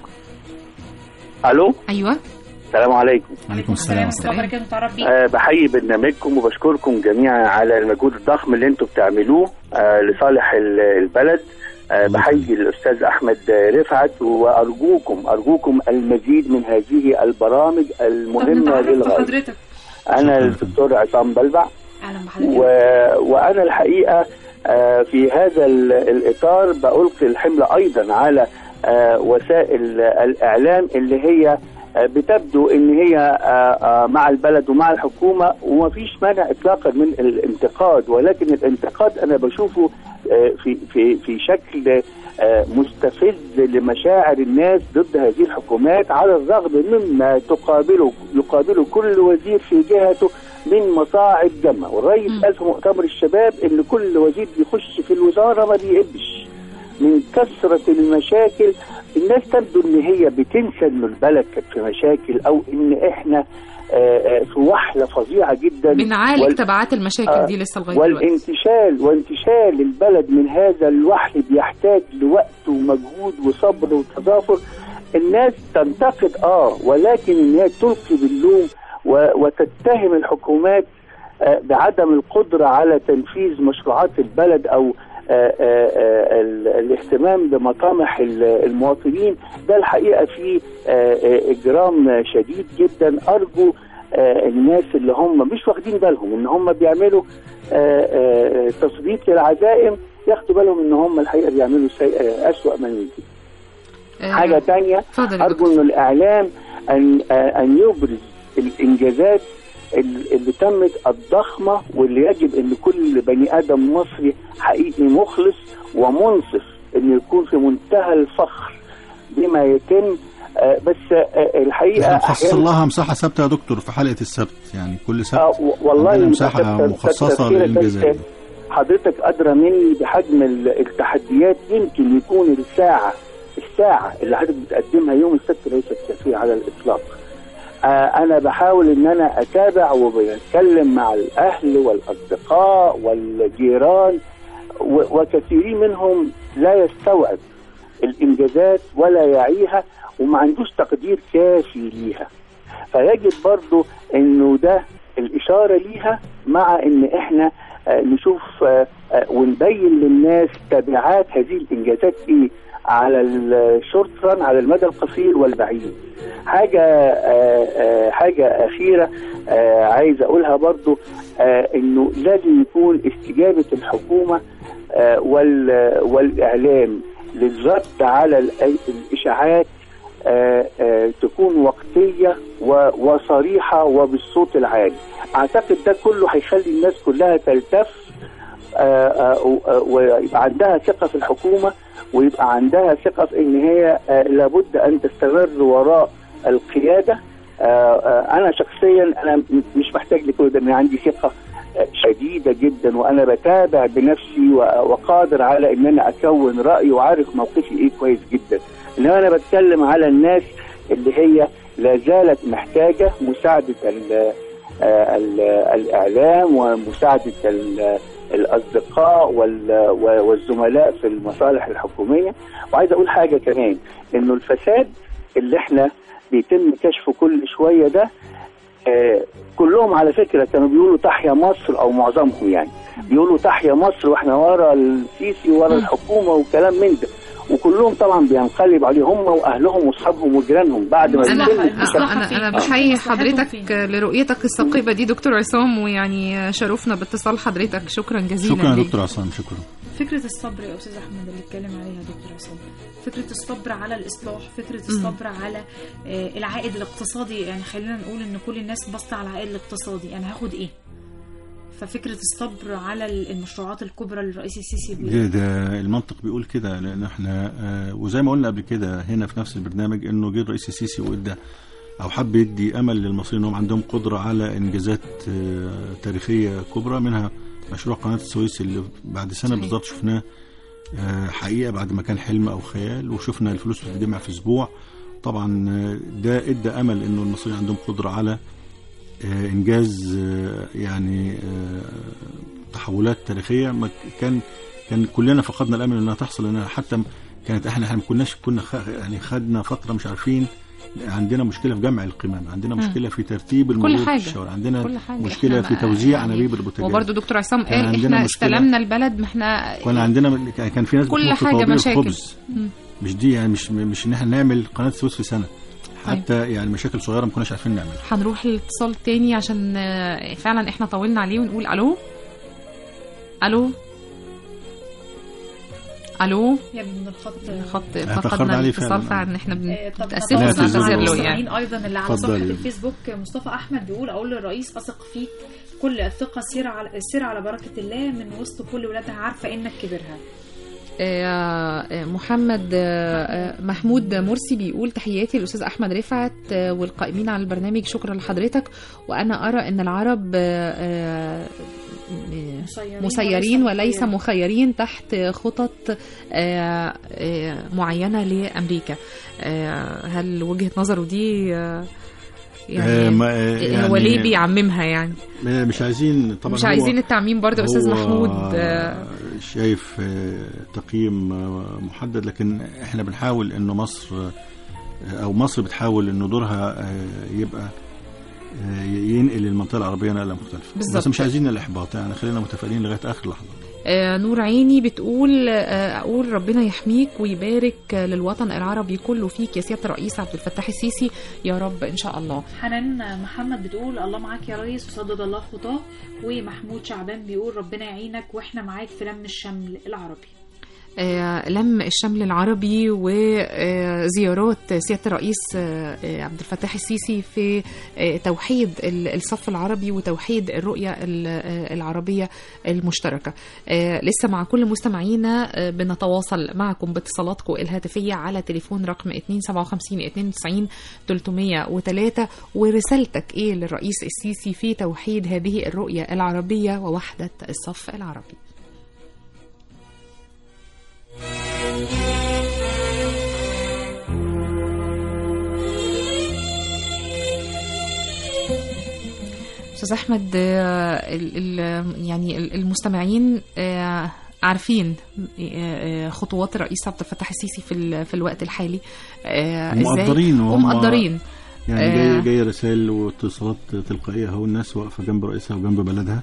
الو ايوه السلام عليكم. وعليكم السلام ورحمه الله وبركاته. متعرف بيه. أه بحيي برنامجكم وبشكركم جميعا على المجهود الضخم اللي انتم بتعملوه أه لصالح البلد. أه بحيي الاستاذ احمد رفعت وارجوكم ارجوكم المزيد من هذه البرامج المهمه للغايه. انا الدكتور عصام بلبع. اهلا بحضرتك. و... وانا الحقيقه أه في هذا الاطار بألقي الحمل ايضا على أه وسائل الاعلام اللي هي بتبدو ان هي مع البلد ومع الحكومة، وما فيش مانع اطلاقا من الانتقاد، ولكن الانتقاد انا بشوفه في في في شكل مستفز لمشاعر الناس ضد هذه الحكومات، على الرغم مما تقابله يقابله كل وزير في جهته من مصاعب جمة. والرئيس قال في مؤتمر الشباب ان كل وزير بيخش في الوزارة ما بيقبش من كثرة المشاكل. الناس تبدو ان هي بتنسى ان البلد كانت في مشاكل، او ان احنا في وحلة فظيعة جدا بنعالج وال... تبعات المشاكل دي لسه لغاية دلوقتي. والانتشال وانتشال البلد من هذا الوحل بيحتاج لوقت ومجهود وصبر وتضافر. الناس تنتقد اه ولكن ان هي تلقي باللوم و... وتتهم الحكومات آه بعدم القدرة على تنفيذ مشروعات البلد، او آآ آآ الاهتمام بمطامح المواطنين، ده الحقيقة فيه إجرام شديد جدا. أرجو الناس اللي هم مش واخدين بالهم إن هم بيعملوا تصديق للعزائم ياخدوا بالهم إن هم الحقيقة بيعملوا أسوأ من يمكن. حاجة تانية، أرجو إن الإعلام أن أن يبرز الإنجازات اللي تمت الضخمة، واللي يجب ان كل بني ادم مصري حقيقي مخلص ومنصف ان يكون في منتهى الفخر بما يتم. آه بس آه الحقيقة نخصص لها مساحة ثابتة يا دكتور في حلقة السبت، يعني كل سبت آه والله مساحة مخصصة للإنجازات. حضرتك أدرى مني بحجم التحديات. يمكن يكون الساعة الساعة اللي حضرتك بتقدمها يوم السبت ليست كافية على الإطلاق. أنا بحاول إن أنا أتابع وبتكلم مع الأهل والأصدقاء والجيران، وكثيرين منهم لا يستوعب الإنجازات ولا يعيها وما عندوش تقدير كافي ليها. فيجب برضو إنه ده الإشارة ليها، مع إن إحنا نشوف ونبين للناس تبعات هذه الإنجازات إيه على الشورت ران، على المدى القصير والبعيد. حاجة آآ آآ حاجة أخيرة عايز أقولها برضو، إنه لازم يكون استجابة الحكومة والإعلام للرد على الإشاعات تكون وقتية وصريحة وبالصوت العالي. أعتقد ده كله هيخلي الناس كلها تلتف ويبقى عندها ثقة في الحكومة، ويبقى عندها ثقة في ان هي لابد ان تستمر وراء القيادة. انا شخصيا انا مش محتاج لكل ده، انا عندي ثقة شديدة جدا، وانا بتابع بنفسي وقادر على ان انا اكون رأي وعارف موقفي ايه كويس جدا. انما انا بتكلم على الناس اللي هي لا زالت محتاجة مساعدة ال ال الاعلام ومساعدة الأصدقاء والزملاء في المصالح الحكومية. وعايز أقول حاجة كمان، إنه الفساد اللي إحنا بيتم كشفه كل شوية ده آه كلهم على فكرة كانوا بيقولوا تحيا مصر، أو معظمهم يعني بيقولوا تحيا مصر وإحنا ورا السيسي ورا الحكومة وكلام من ده، وكلهم طبعا بينقلب عليه هم واهلهم واصحابهم وجيرانهم بعد ما انا انا انا بحيي حضرتك لرؤيتك الثقيبه دي دكتور عصام، ويعني شرفنا باتصال حضرتك. شكرا جزيلا. شكرا يا دكتور عصام. شكرا. فكره الصبر يا استاذ احمد اللي اتكلم عليها دكتور عصام، فكره الصبر على الاصلاح، فكره الصبر م. على العائد الاقتصادي. يعني خلينا نقول ان كل الناس بصت على العائد الاقتصادي، انا هاخد ايه؟ ففكرة الصبر على المشروعات الكبرى للرئيس السيسي ده, ده المنطق بيقول كده، لأن احنا آه وزي ما قلنا قبل كده هنا في نفس البرنامج انه جه الرئيس السيسي وادى او حب يدي امل للمصريين انهم عندهم قدرة على انجازات آه تاريخية كبرى، منها مشروع قناة السويس اللي بعد سنة بالضبط شفناه آه حقيقة بعد ما كان حلم او خيال، وشفنا الفلوس بتتجمع في اسبوع. طبعا آه ده ادى امل انه المصريين عندهم قدرة على انجاز يعني تحولات تاريخيه. ما كان كان كلنا فقدنا الامل انها تحصل، لانها حتى كانت احنا احنا ما كناش كنا يعني خدنا فتره مش عارفين. عندنا مشكله في جمع القمام، عندنا مشكله في ترتيب المرور في الشوارع، عندنا مشكله في توزيع عنابيب البوتاجاز. وبرده دكتور عصام قال احنا استلمنا البلد، ما احنا كان عندنا كان في ناس كل حاجه مشاكل. مش دي يعني مش مش ان احنا نعمل قناه السويس في سنه، حتى طيب. يعني مشاكل صغيره ما كناش عارفين نعملها. هنروح الاتصال تاني عشان فعلا احنا طولنا عليه، ونقول الو الو الو يا ابن الخط الخط تأخرنا فقدنا عليه الاتصال فعلا. فعلا احنا آه، طب بنتاسف لا، نتواصل تزعل مع له ونعتذر له يعني. المستمعين ايضا اللي على اتفضلي. صفحه الفيسبوك. مصطفى احمد بيقول اقول للرئيس اثق فيك كل الثقه، سير على سير على بركه الله من وسط كل ولادها، عارفه انك كبرها. آه، محمد آه، محمود مرسي بيقول تحياتي للأستاذ أحمد رفعت آه، والقائمين على البرنامج، شكرا لحضرتك. وأنا أرى أن العرب آه، آه، مسيرين مسيرين وليس وليس مخيرين. مخيرين تحت خطط آه، آه، معينة لأمريكا. آه، هل وجهة نظره دي آه، آه، يعني ما- آه، هو يعني- ليه بيعممها يعني؟ مش عايزين طبعا، مش هو- عايزين التعميم برضه يا أستاذ هو محمود. آه، شايف آه، تقييم آه، محدد، لكن احنا بنحاول انه مصر آه، او مصر بتحاول انه دورها آه، يبقى آه، ينقل المنطقه العربيه نقله مختلفه. بالظبط. بس مش عايزين الاحباط، يعني خلينا متفائلين لغايه اخر لحظه. آه، نور عيني بتقول آه، أقول ربنا يحميك ويبارك آه، للوطن العربي كله فيك يا سيادة الرئيس عبد الفتاح السيسي يا رب إن شاء الله. حنان محمد بتقول الله معاك يا ريس وسدد الله خطاه. ومحمود شعبان بيقول ربنا يعينك واحنا معاك في لم الشمل العربي. آه، لم الشمل العربي وزيارات سيادة الرئيس آه، آه، عبد الفتاح السيسي في آه، توحيد ال- الصف العربي وتوحيد الرؤية ال- آه، العربية المشتركة. آه، لسه مع كل مستمعينا آه، بنتواصل معكم باتصالاتكم الهاتفية على تليفون رقم اتنين سبعة وخمسين اتنين وتسعين تلتمية وتلاتة. ورسالتك ايه للرئيس السيسي في توحيد هذه الرؤية العربية ووحدة الصف العربي؟ أستاذ أحمد آه، ال- ال- يعني ال- المستمعين آه، عارفين آه، خطوات الرئيس عبد الفتاح السيسي في ال- في الوقت الحالي آه، إزاي؟ ومقدرين وهم- ومقدرين يعني آه. جايه جايه رسائل واتصالات تلقائيه، اهو الناس واقفه جنب رئيسها وجنب بلدها.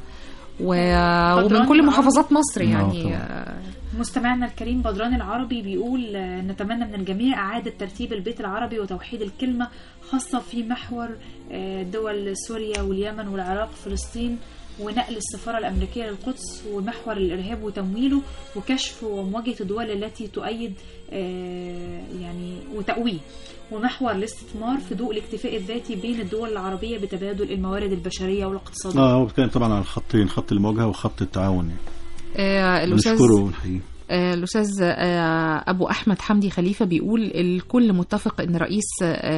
و- ومن كل محافظات مصر يعني. آه، مستمعنا الكريم بدران العربي بيقول آه، نتمنى من الجميع إعادة ترتيب البيت العربي وتوحيد الكلمة، خاصة في محور آه، دول سوريا واليمن والعراق وفلسطين، ونقل السفارة الأمريكية للقدس، ومحور الإرهاب وتمويله، وكشف ومواجهة الدول التي تؤيد آه، يعني وتقويه، ومحور الاستثمار في ضوء الاكتفاء الذاتي بين الدول العربية بتبادل الموارد البشرية والاقتصادية. اه هو بيتكلم طبعا عن الخطين، خط المواجهه وخط التعاون يعني. آه، الأستاذ نشكره ونحييه. آه، الأستاذ آه، أبو أحمد حمدي خليفة بيقول الكل متفق أن رئيس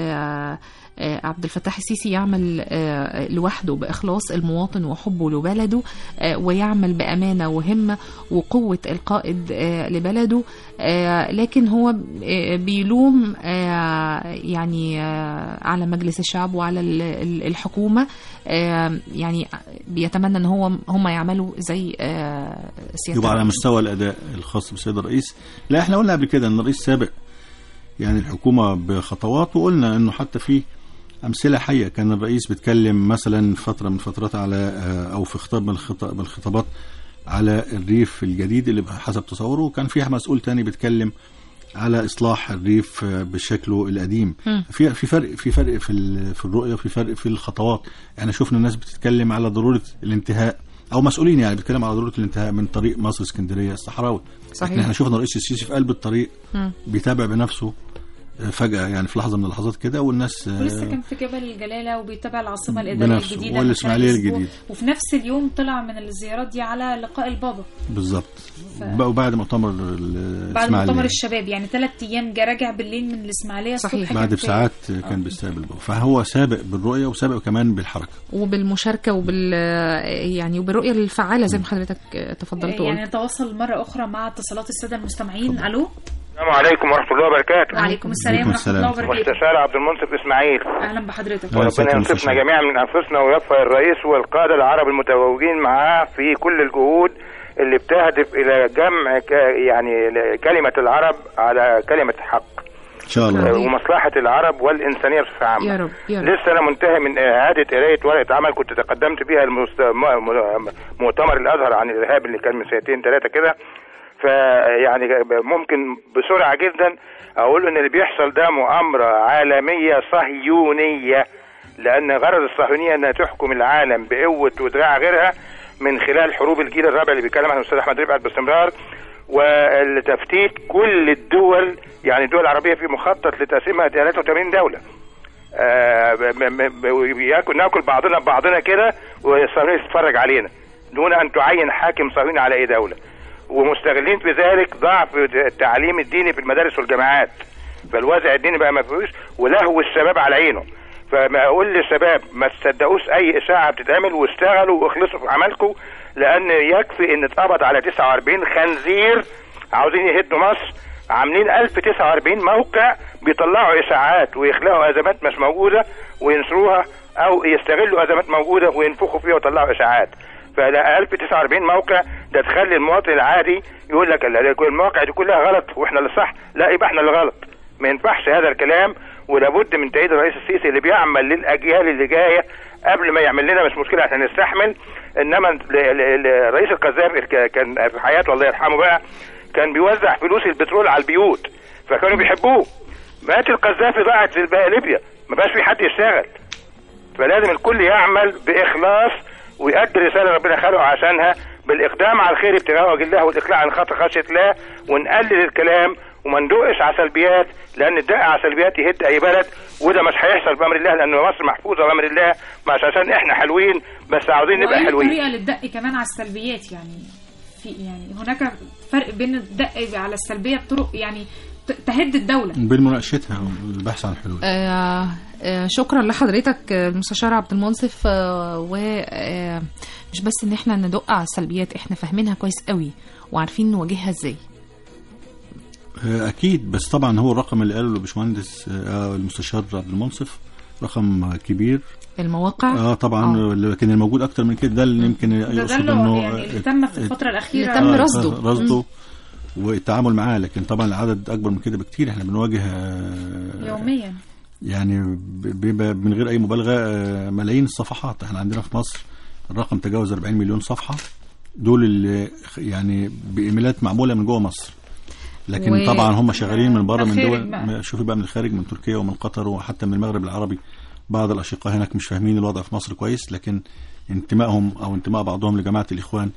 آه، آه، عبد الفتاح السيسي يعمل آه، لوحده بإخلاص المواطن وحبه لبلده، آه، ويعمل بأمانة وهمة وقوة القائد آه، لبلده، آه، لكن هو آه، بيلوم آه، يعني آه، على مجلس الشعب وعلى ال- ال- الحكومة، آه، يعني بيتمنى أن هو هم يعملوا زي آه، سيادة يبقى على الرئيس. مستوى الاداء الخاص بالسيد الرئيس. لا احنا قلنا قبل كده ان الرئيس سابق يعني الحكومه بخطوات، وقلنا انه حتى في امثله حيه. كان الرئيس بيتكلم مثلا فتره من فترات على آه، او في خطاب من الخطاب من الخطابات على الريف الجديد اللي حسب تصوره، وكان فيها مسؤول تاني بيتكلم على اصلاح الريف آه، بشكله القديم. مم. في في فرق في فرق في ال- في الرؤيه، وفي فرق في الخطوات. احنا شفنا الناس بتتكلم على ضروره الانتهاء، او مسؤولين يعني بيتكلم على ضروره الانتهاء من طريق مصر اسكندريه الصحراوي. صحيح. لكن احنا شفنا الرئيس السيسي في قلب الطريق مم. بيتابع بنفسه آه، فجاه يعني في لحظه من اللحظات كده، والناس آه، ولسه كان في جبل الجلالة وبيتابع العاصمة الإدارية بنفسه، الجديدة والإسماعيلية من خلال أسبوع. الجديد. وفي نفس اليوم طلع من الزيارات دي على لقاء البابا بالظبط. ف- وبعد مؤتمر بعد الاسماعيليه مؤتمر الشباب، يعني ثلاث أيام جا راجع بالليل من الإسماعيلية الصبح صحيح. كان بعد في- بساعات كان بيستقبل بابا. فهو سابق بالرؤيه وسابق كمان بالحركه. وبالمشاركة وبال يعني وبالرؤية الفعالة زي ما حضرتك تفضلت يعني وقلت. نتواصل مرة أخرى مع اتصالات السادة المستمعين. ألو. السلام عليكم ورحمه الله وبركاته. وعليكم السلام وعليكم ورحمة الله السلام. وبركاته. مستشار عبد المنصف اسماعيل. أهلا بحضرتك. أهلا. وربنا سيادة ينصفنا المستشار. جميعا من انفسنا ويوفق الرئيس والقاده العرب المتواجدين معاه في كل الجهود اللي بتهدف الى جمع ك... يعني كلمه العرب على كلمه حق ان شاء الله. آمين. ومصلحه العرب والانسانيه بصفه عامه. يا رب يا رب. لسه انا منتهي من اعاده قرايه ورقه عمل كنت تقدمت بيها المست... م- م- مؤتمر الازهر عن الارهاب اللي كان من سنتين ثلاثه كده. فيعني ممكن بسرعه جدا اقول ان اللي بيحصل ده مؤامره عالميه صهيونيه، لان غرض الصهيونيه انها تحكم العالم بقوه ودراع غيرها من خلال حروب الجيل الرابع اللي بيتكلم عنها الاستاذ احمد رفعت باستمرار، ولتفتيت كل الدول، يعني الدول العربية في مخطط لتقسيمها ثلاثة وثمانين دولة. آه ناكل بعضنا ببعضنا كده والصهيونية تتفرج علينا دون أن تعين حاكم صهيوني على أي دولة، ومستغلين في ذلك ضعف التعليم الديني في المدارس والجامعات، فالوازع الديني بقى ما فيهوش، ولهو الشباب على عينه. فما اقول للشباب ما تصدقوش اي اشاعه بتتعمل، واشتغلوا واخلصوا في عملكم، لان يكفي ان اتقبض على تسعة وأربعين خنزير عاوزين يهدوا مصر، عاملين ألف وتسعة وأربعين موقع بيطلعوا اشاعات ويخلقوا ازمات مش موجوده وينشروها، او يستغلوا ازمات موجوده وينفخوا فيها ويطلعوا اشاعات. فلا ألف وتسعة وأربعين موقع ده تخلي المواطن العادي يقول لك المواقع دي كلها غلط واحنا اللي صح، لا يبقى احنا اللي غلط. ما ينفعش هذا الكلام، ولابد من تأييد الرئيس السيسي اللي بيعمل للاجيال اللي جايه قبل ما يعمل لنا مش مشكله عشان نستحمل. انما الرئيس القذافي كان في حياته الله يرحمه بقى كان بيوزع فلوس البترول على البيوت فكانوا بيحبوه. مات القذافي ضاعت بقى ليبيا، ما بقاش في حد يشتغل. فلازم الكل يعمل باخلاص ويؤدي رساله ربنا خلقه عشانها بالاقدام على الخير ابتغاء وجه الله والاقلاع عن خاطر خشيه الله، ونقلل الكلام وما ندقش على سلبيات، لان الدق على سلبيات يهد اي بلد، وده مش هيحصل بامر الله، لان مصر محفوظه بامر الله، مش عشان احنا حلوين بس عاوزين نبقى حلوين. طريقه للدق كمان على السلبيات، يعني في يعني هناك فرق بين الدق على السلبيه بطرق يعني تهد الدوله بين مناقشتها والبحث عن حلول. آه آه شكرا لحضرتك المستشار عبد المنصف. آه ومش بس ان احنا ندق على السلبيات، احنا فاهمينها كويس قوي وعارفين نواجهها ازاي. اكيد، بس طبعا هو الرقم اللي قاله الباشمهندس المستشار عبد المنصف رقم كبير. المواقع اه طبعا آه. لكن الموجود اكتر من كده، ده اللي يمكن يقصد انه يعني اللي تم في الفتره الاخيره تم رصده رصده والتعامل معاه، لكن طبعا العدد اكبر من كده بكتير. احنا بنواجه يوميا يعني بيبقى من غير اي مبالغه ملايين الصفحات. احنا عندنا في مصر الرقم تجاوز أربعين مليون صفحه، دول اللي يعني بايميلات معموله من جوه مصر، لكن و... طبعا هم شغالين من بره من دول، شوفي بقى من الخارج، من تركيا ومن قطر وحتى من المغرب العربي. بعض الاشقاء هناك مش فاهمين الوضع في مصر كويس، لكن انتمائهم او انتماء بعضهم لجماعه الاخوان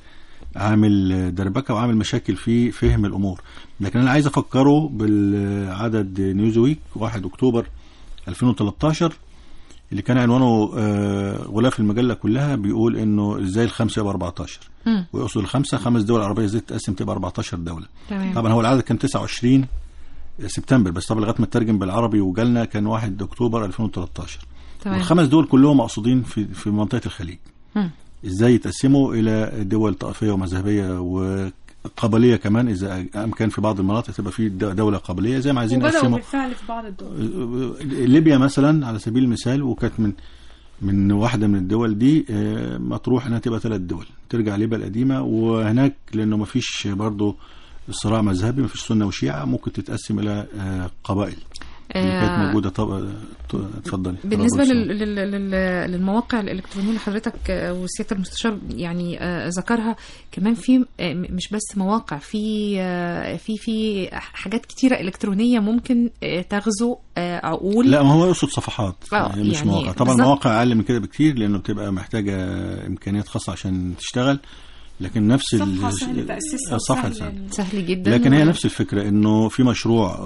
عامل دربكه وعامل مشاكل في فهم الامور. لكن انا عايز افكره بالعدد نيوزويك واحد أكتوبر ألفين وثلاثة عشر اللي كان عنوانه غلاف المجله كلها، بيقول انه ازاي الخمسه يبقى أربعة عشر، ويقصد الخمسه خمس دول عربيه ازاي تتقسم تبقى أربعة عشر دوله. تمام. طبعا هو العدد كان تسعة وعشرين سبتمبر، بس طبعا لغايه ما ترجم بالعربي وجالنا كان واحد أكتوبر ألفين وثلاثة عشر. تمام. والخمس دول كلهم مقصودين في في منطقه الخليج. م. ازاي يتقسموا الى دول طائفيه ومذهبيه وقبليه كمان، اذا امكن في بعض المناطق تبقى في دوله قبليه زي ما عايزين يقسموا. بالفعل في بعض الدول ليبيا مثلا على سبيل المثال، وكانت من من واحده من الدول دي مطروح انها تبقى ثلاث دول، ترجع ليبيا القديمه، وهناك لانه ما فيش برضه صراع مذهبي، ما فيش سنه وشيعه، ممكن تتقسم الى قبائل اللي كانت موجوده. طب اتفضلي. بالنسبه لل... لل... للمواقع الالكترونيه اللي حضرتك وسياده المستشار يعني ذكرها، كمان في مش بس مواقع، في في في حاجات كتيره الكترونيه ممكن تغزو عقول. لا، ما هو يقصد صفحات مش يعني مواقع. طبعا المواقع اقل من كده بكتير لانه بتبقى محتاجه امكانيات خاصه عشان تشتغل، لكن نفس صفحة سهل تأسيسها، صفحة سهل. سهل جدا، لكن هي نفس الفكرة انه في مشروع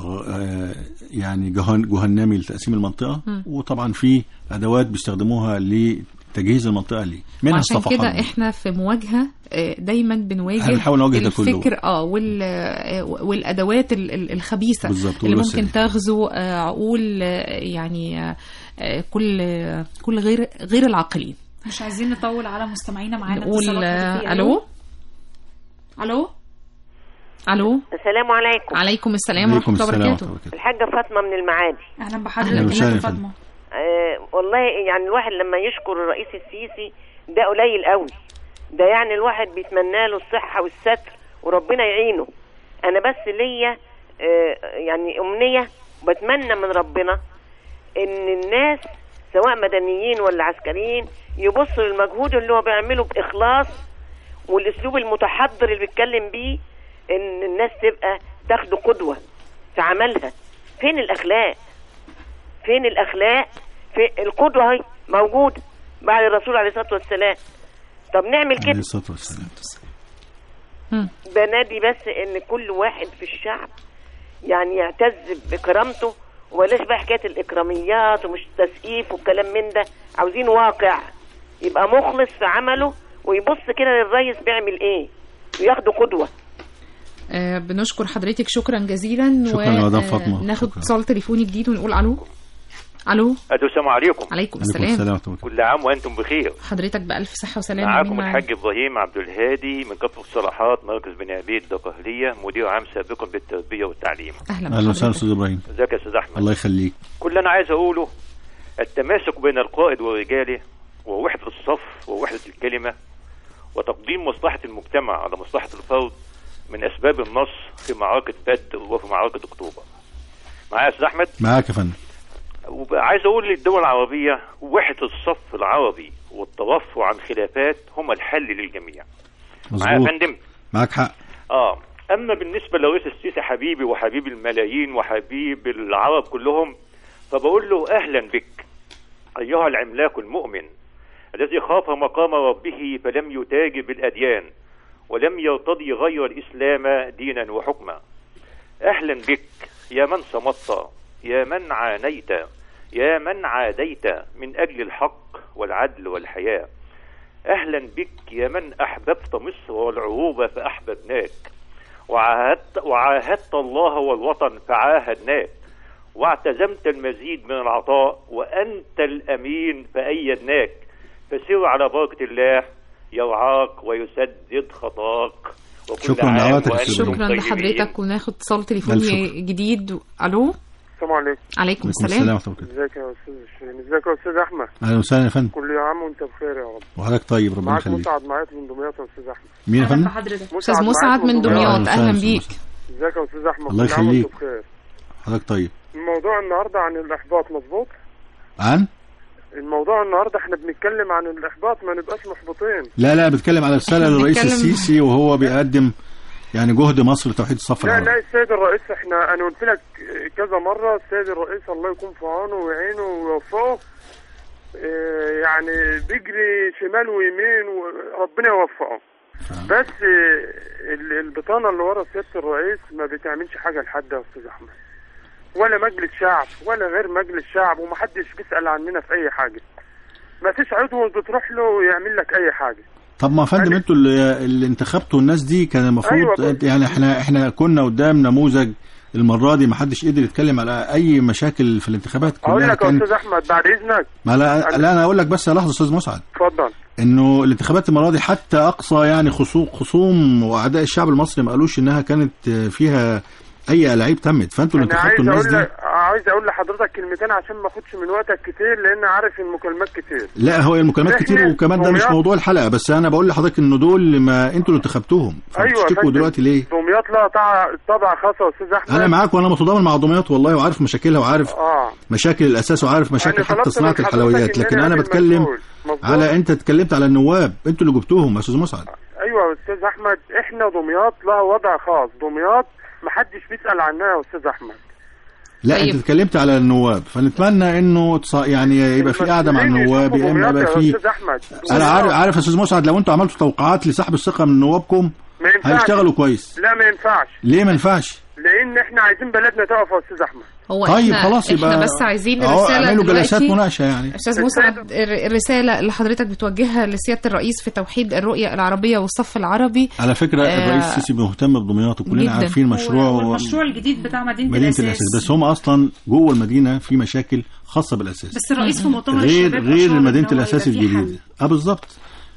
يعني جهنمي لتقسيم المنطقة، م. وطبعا في ادوات بيستخدموها لتجهيز المنطقة ليه منها الصفحات. عشان كده احنا في مواجهة دايما بنواجه بنحاول نواجه الفكر اه وال والادوات الخبيثة اللي ممكن تغزو عقول يعني كل كل غير غير العاقلين. مش عايزين نطول على مستمعينا معانا. نقول الو الو الو السلام عليكم. عليكم السلام ورحمه الله وبركاته. الحاجه فاطمه من المعادي. اهلا بحضرتك يا فاطمه. آه والله يعني الواحد لما يشكر الرئيس السيسي ده قليل قوي، ده يعني الواحد بيتمنى له الصحه والستر وربنا يعينه. انا بس ليا آه يعني امنيه بتمنى من ربنا ان الناس سواء مدنيين ولا عسكريين يبصوا للمجهود اللي هو بيعمله بإخلاص والأسلوب المتحضر اللي بيتكلم بيه، إن الناس تبقى تاخده قدوة في عملها. فين الأخلاق؟ فين الأخلاق؟ في القدوة هي موجودة بعد الرسول عليه الصلاة والسلام. طب نعمل كده. عليه الصلاة والسلام. بنادي بس ان كل واحد في الشعب يعني يعتز بكرامته، وبلاش بقى حكايه الاكراميات ومش تسقيف والكلام من ده. عاوزين واقع يبقى مخلص في عمله ويبص كده للرئيس بيعمل ايه وياخده قدوه. آه بنشكر حضرتك شكرا جزيلا. شكرا يا مدام فاطمه. ناخد اتصال تليفوني جديد ونقول الو. الو السلام عليكم. عليكم السلام. كل عام وانتم بخير. حضرتك بألف صحه وسلامه. معاكم الحاج ابراهيم عبد الهادي من كفر الصلاحات مركز بني عبيد دقهليه، مدير عام سابقا بالتربيه والتعليم. اهلا اهلا وسهلا استاذ ابراهيم. ازيك يا استاذ احمد؟ الله يخليك. كل اللي انا عايز اقوله التماسك بين القائد ورجاله ووحده الصف ووحده الكلمه وتقديم مصلحه المجتمع على مصلحه الفرد من اسباب النصر في معركه بدر وفي معركه اكتوبر. معايا يا استاذ احمد؟ معاك يا فندم. وعايز اقول للدول العربيه وحده الصف العربي والترفع عن خلافات هما الحل للجميع. معايا يا فندم؟ معاك حق. اه اما بالنسبه لرئيس السيسي حبيبي وحبيب الملايين وحبيب العرب كلهم، فبقول له اهلا بك ايها العملاق المؤمن الذي خاف مقام ربه فلم يتاجر بالاديان ولم يرتضي غير الاسلام دينا وحكما. اهلا بك يا من صمت، يا من عانيت، يا من عاديت من أجل الحق والعدل والحياة. أهلا بك يا من أحببت مصر والعروبة فأحببناك، وعاهدت, وعاهدت الله والوطن فعاهدناك، واعتزمت المزيد من العطاء وأنت الأمين فأيدناك. فسير على بركة الله يرعاك ويسدد خطاك. شكرا دعواتك. شكرا لحضرتك. وناخد اتصال تليفوني جديد. الو. السلام عليكم. عليكم السلام. ازيك يا استاذ شيرين؟ ازيك يا استاذ احمد؟ اهلا وسهلا يا فندم. كل عام وانت بخير يا رب. وحضرتك طيب ربنا يخليك. معاك مسعد معاك من دمياط يا استاذ احمد. مين يا فندم؟ استاذ مسعد من دمياط. اهلا بيك. ازيك يا استاذ احمد؟ الله يخليك. حضرتك طيب. الموضوع النهارده عن الاحباط مظبوط؟ عن الموضوع النهارده احنا بنتكلم عن الاحباط، ما نبقاش محبطين. لا لا بتكلم على رساله للرئيس السيسي وهو بيقدم يعني جهد مصر لتوحيد الصف العربي. لا لا السيد الرئيس احنا انا قلت لك كذا مره السيد الرئيس الله يكون في عونه ويعينه ويوفقه، اه يعني بيجري شمال ويمين وربنا يوفقه. بس اه البطانه اللي ورا سياده الرئيس ما بتعملش حاجه لحد يا استاذ احمد، ولا مجلس شعب ولا غير مجلس شعب، ومحدش بيسال عننا في اي حاجه. ما فيش عضو بتروح له يعمل لك اي حاجه. طب ما فندم انتوا اللي, اللي انتخبتوا الناس دي كان المفروض أيوة يعني احنا احنا كنا قدام نموذج. المره دي ما حدش قدر يتكلم على اي مشاكل في الانتخابات كلها. اقول لك يا استاذ احمد بعد اذنك. ما لا, لا انا اقول لك بس لحظه استاذ مسعد. اتفضل. انه الانتخابات المره دي حتى اقصى يعني خصوم خصوم واعداء الشعب المصري ما قالوش انها كانت فيها اي ألاعيب تمت، فانتوا اللي انتخبتوا الناس دي. عايز اقول لحضرتك كلمتين عشان ما اخدش من وقتك كتير لان عارف المكالمات كتير. لا هو المكالمات كتير وكمان ده مش موضوع الحلقه، بس انا بقول لحضرتك انه دول ما انتوا اللي انتخبتوهم. ايوه بتشتكوا دلوقتي ليه؟ دمياط لها طبع خاص يا استاذ احمد. انا معاك وانا متضامن مع دمياط والله وعارف مشاكلها وعارف آه. مشاكل الاساس وعارف مشاكل حتى صناعه الحلويات، لكن انا بتكلم على انت اتكلمت على النواب انتوا اللي جبتوهم يا استاذ مسعد. ايوه يا استاذ احمد احنا دمياط لها وضع خاص، دمياط ما حدش بيسال عنها يا استاذ احمد. لا طيب. انت اتكلمت على النواب فنتمنى انه يعني يبقى في قاعده مع النواب يا اما يبقى في. انا عارف عارف يا استاذ مسعد لو انتوا عملتوا توقعات لسحب الثقه من نوابكم هيشتغلوا كويس. لا ما ينفعش. ليه ما ينفعش؟ لان احنا عايزين بلدنا تقف يا استاذ احمد. هو طيب احنا خلاص يبقى احنا بس عايزين رساله اعملوا جلسات مناقشه يعني. استاذ مسعد الرساله اللي حضرتك بتوجهها لسياده الرئيس في توحيد الرؤيه العربيه والصف العربي. على فكره آه الرئيس السيسي مهتم بدمياط وكلنا عارفين مشروع والمشروع الجديد بتاع مدينه, مدينة الاساس. الاساس بس هم اصلا جوه المدينه في مشاكل خاصه بالاساس. بس الرئيس في مؤتمر غير الشباب غير مدينه الاساس الجديده. اه بالظبط.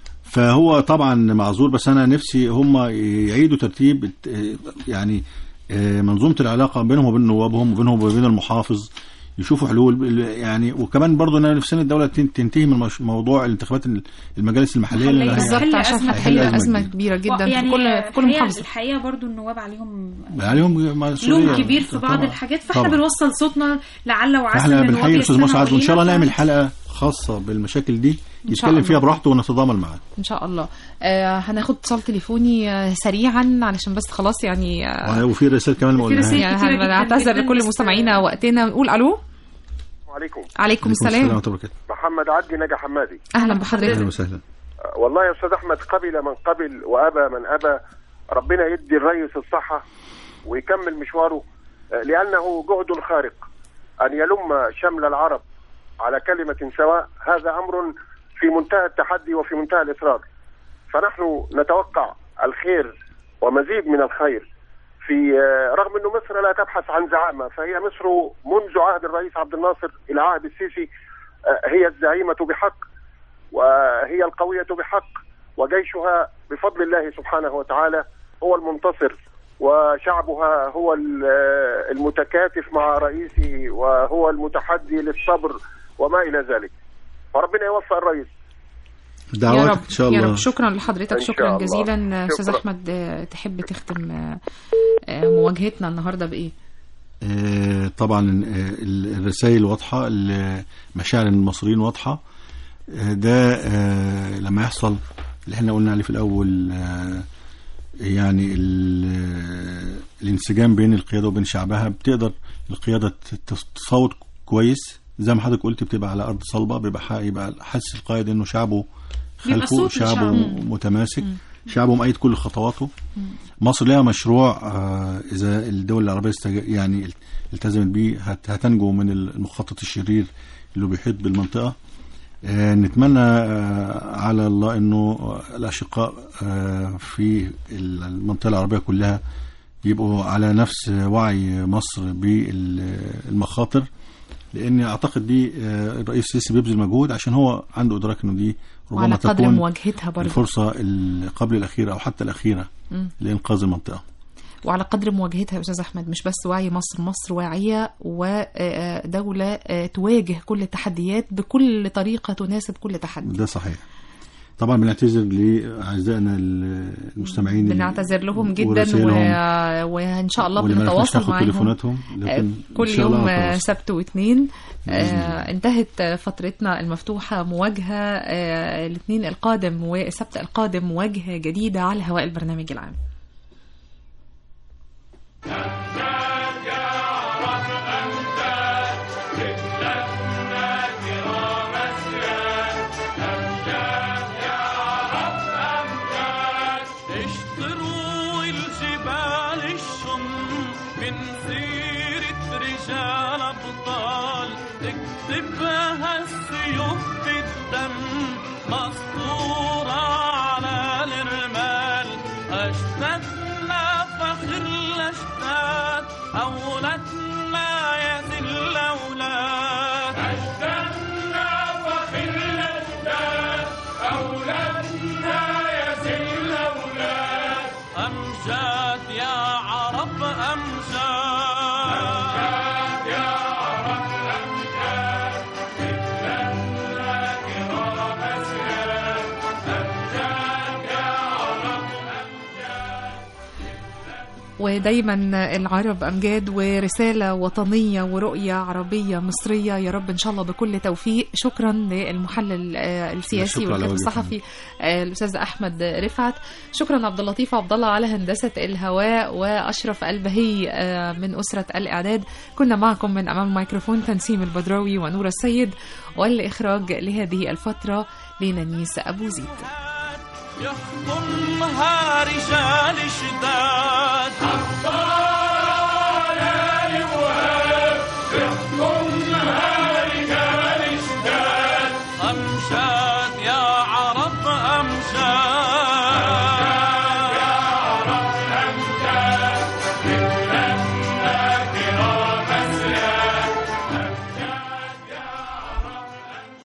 فهو طبعا معذور بس انا نفسي هم يعيدوا ترتيب يعني منظومه العلاقه بينهم وبين نوابهم وبينهم وبين المحافظ يشوفوا حلول يعني. وكمان برضه انا نفسنا الدوله تنتهي من موضوع الانتخابات المجالس المحليه بالظبط عشان هتحل ازمه كبيره جدا يعني في كل في كل محافظه. الحقيقه برضه النواب عليهم عليهم لهم كبير في بعض الحاجات فاحنا بنوصل صوتنا لعل وعسى احنا بنحيي استاذ مسعد وان شاء الله نعمل حلقه خاصه بالمشاكل دي يتكلم فيها براحته ونتضامن معاه ان شاء الله. آه هناخد اتصال تليفوني آه سريعا علشان بس خلاص يعني آه وفي رسائل كمان ما قلناهاش يعني هنعتذر لكل مستمعينا وقتنا ونقول الو. وعليكم عليكم السلام. محمد عدي نجا حمادي. اهلا بحضرتك. اهلا وسهلا. والله يا استاذ احمد قبل من قبل وابى من ابى ربنا يدي الرئيس الصحة ويكمل مشواره، لأنه جهد خارق. أن يلم شمل العرب على كلمة سواء هذا أمر في منتهى التحدي وفي منتهى الإصرار. فنحن نتوقع الخير ومزيد من الخير، في رغم أن مصر لا تبحث عن زعامة، فهي مصر منذ عهد الرئيس عبد الناصر إلى عهد السيسي هي الزعيمة بحق، وهي القوية بحق، وجيشها بفضل الله سبحانه وتعالى هو المنتصر، وشعبها هو المتكاتف مع رئيسه، وهو المتحدي للصبر وما إلى ذلك. فربنا يوفق الرئيس. دعواتك ان شاء الله. يا رب. شكرا لحضرتك، شكرا جزيلا. استاذ احمد، تحب تختم مواجهتنا النهارده بايه؟ طبعا الرسائل واضحه، مشاعر المصريين واضحه. ده لما يحصل اللي احنا قلنا عليه في الاول، يعني الانسجام بين القياده وبين شعبها، بتقدر القياده تصوت كويس زي ما حضرتك قلت، بتبقى على ارض صلبه، بيبقى يبقى حاسس القائد انه شعبه خلفه، شعبه متماسك، شعبه مؤيد كل خطواته. مصر لها مشروع اذا الدول العربيه يعني التزمت بيه هتنجو من المخطط الشرير اللي بيحيط بالمنطقه. نتمنى على الله انه الاشقاء في المنطقه العربيه كلها يبقوا على نفس وعي مصر بالمخاطر، لان اعتقد دي الرئيس السيسي بيبذل مجهود عشان هو عنده ادراك انه دي ربما تكون مواجهتها برضه الفرصه قبل الاخيره او حتى الاخيره م. لانقاذ المنطقه. وعلى قدر مواجهتها يا استاذ احمد، مش بس وعي مصر، مصر واعيه ودوله تواجه كل التحديات بكل طريقه تناسب كل تحدي. ده صحيح. طبعا بنعتذر لاعزائنا المستمعين، بنعتذر لهم جدا و... وان شاء الله بنتواصل معاهم كل يوم سبت واثنين. آه انتهت فترتنا المفتوحه مواجهه آه الاثنين القادم والسبت القادم مواجهه جديده على هواء البرنامج العام. ودايما العرب أمجاد، ورسالة وطنية ورؤية عربية مصرية يا رب إن شاء الله بكل توفيق. شكرا للمحلل السياسي والكاتب الصحفي الأستاذ أحمد رفعت. شكرا عبد اللطيف عبد الله على هندسة الهواء، وأشرف البهي من أسرة الإعداد. كنا معكم من أمام الميكروفون تنسيم البدراوي ونور السيد، والإخراج لهذه الفترة لنانيس أبو زيد. يحكمها رجال شداد، أبطال آل وهاب. يحكمها رجال شداد، أمجاد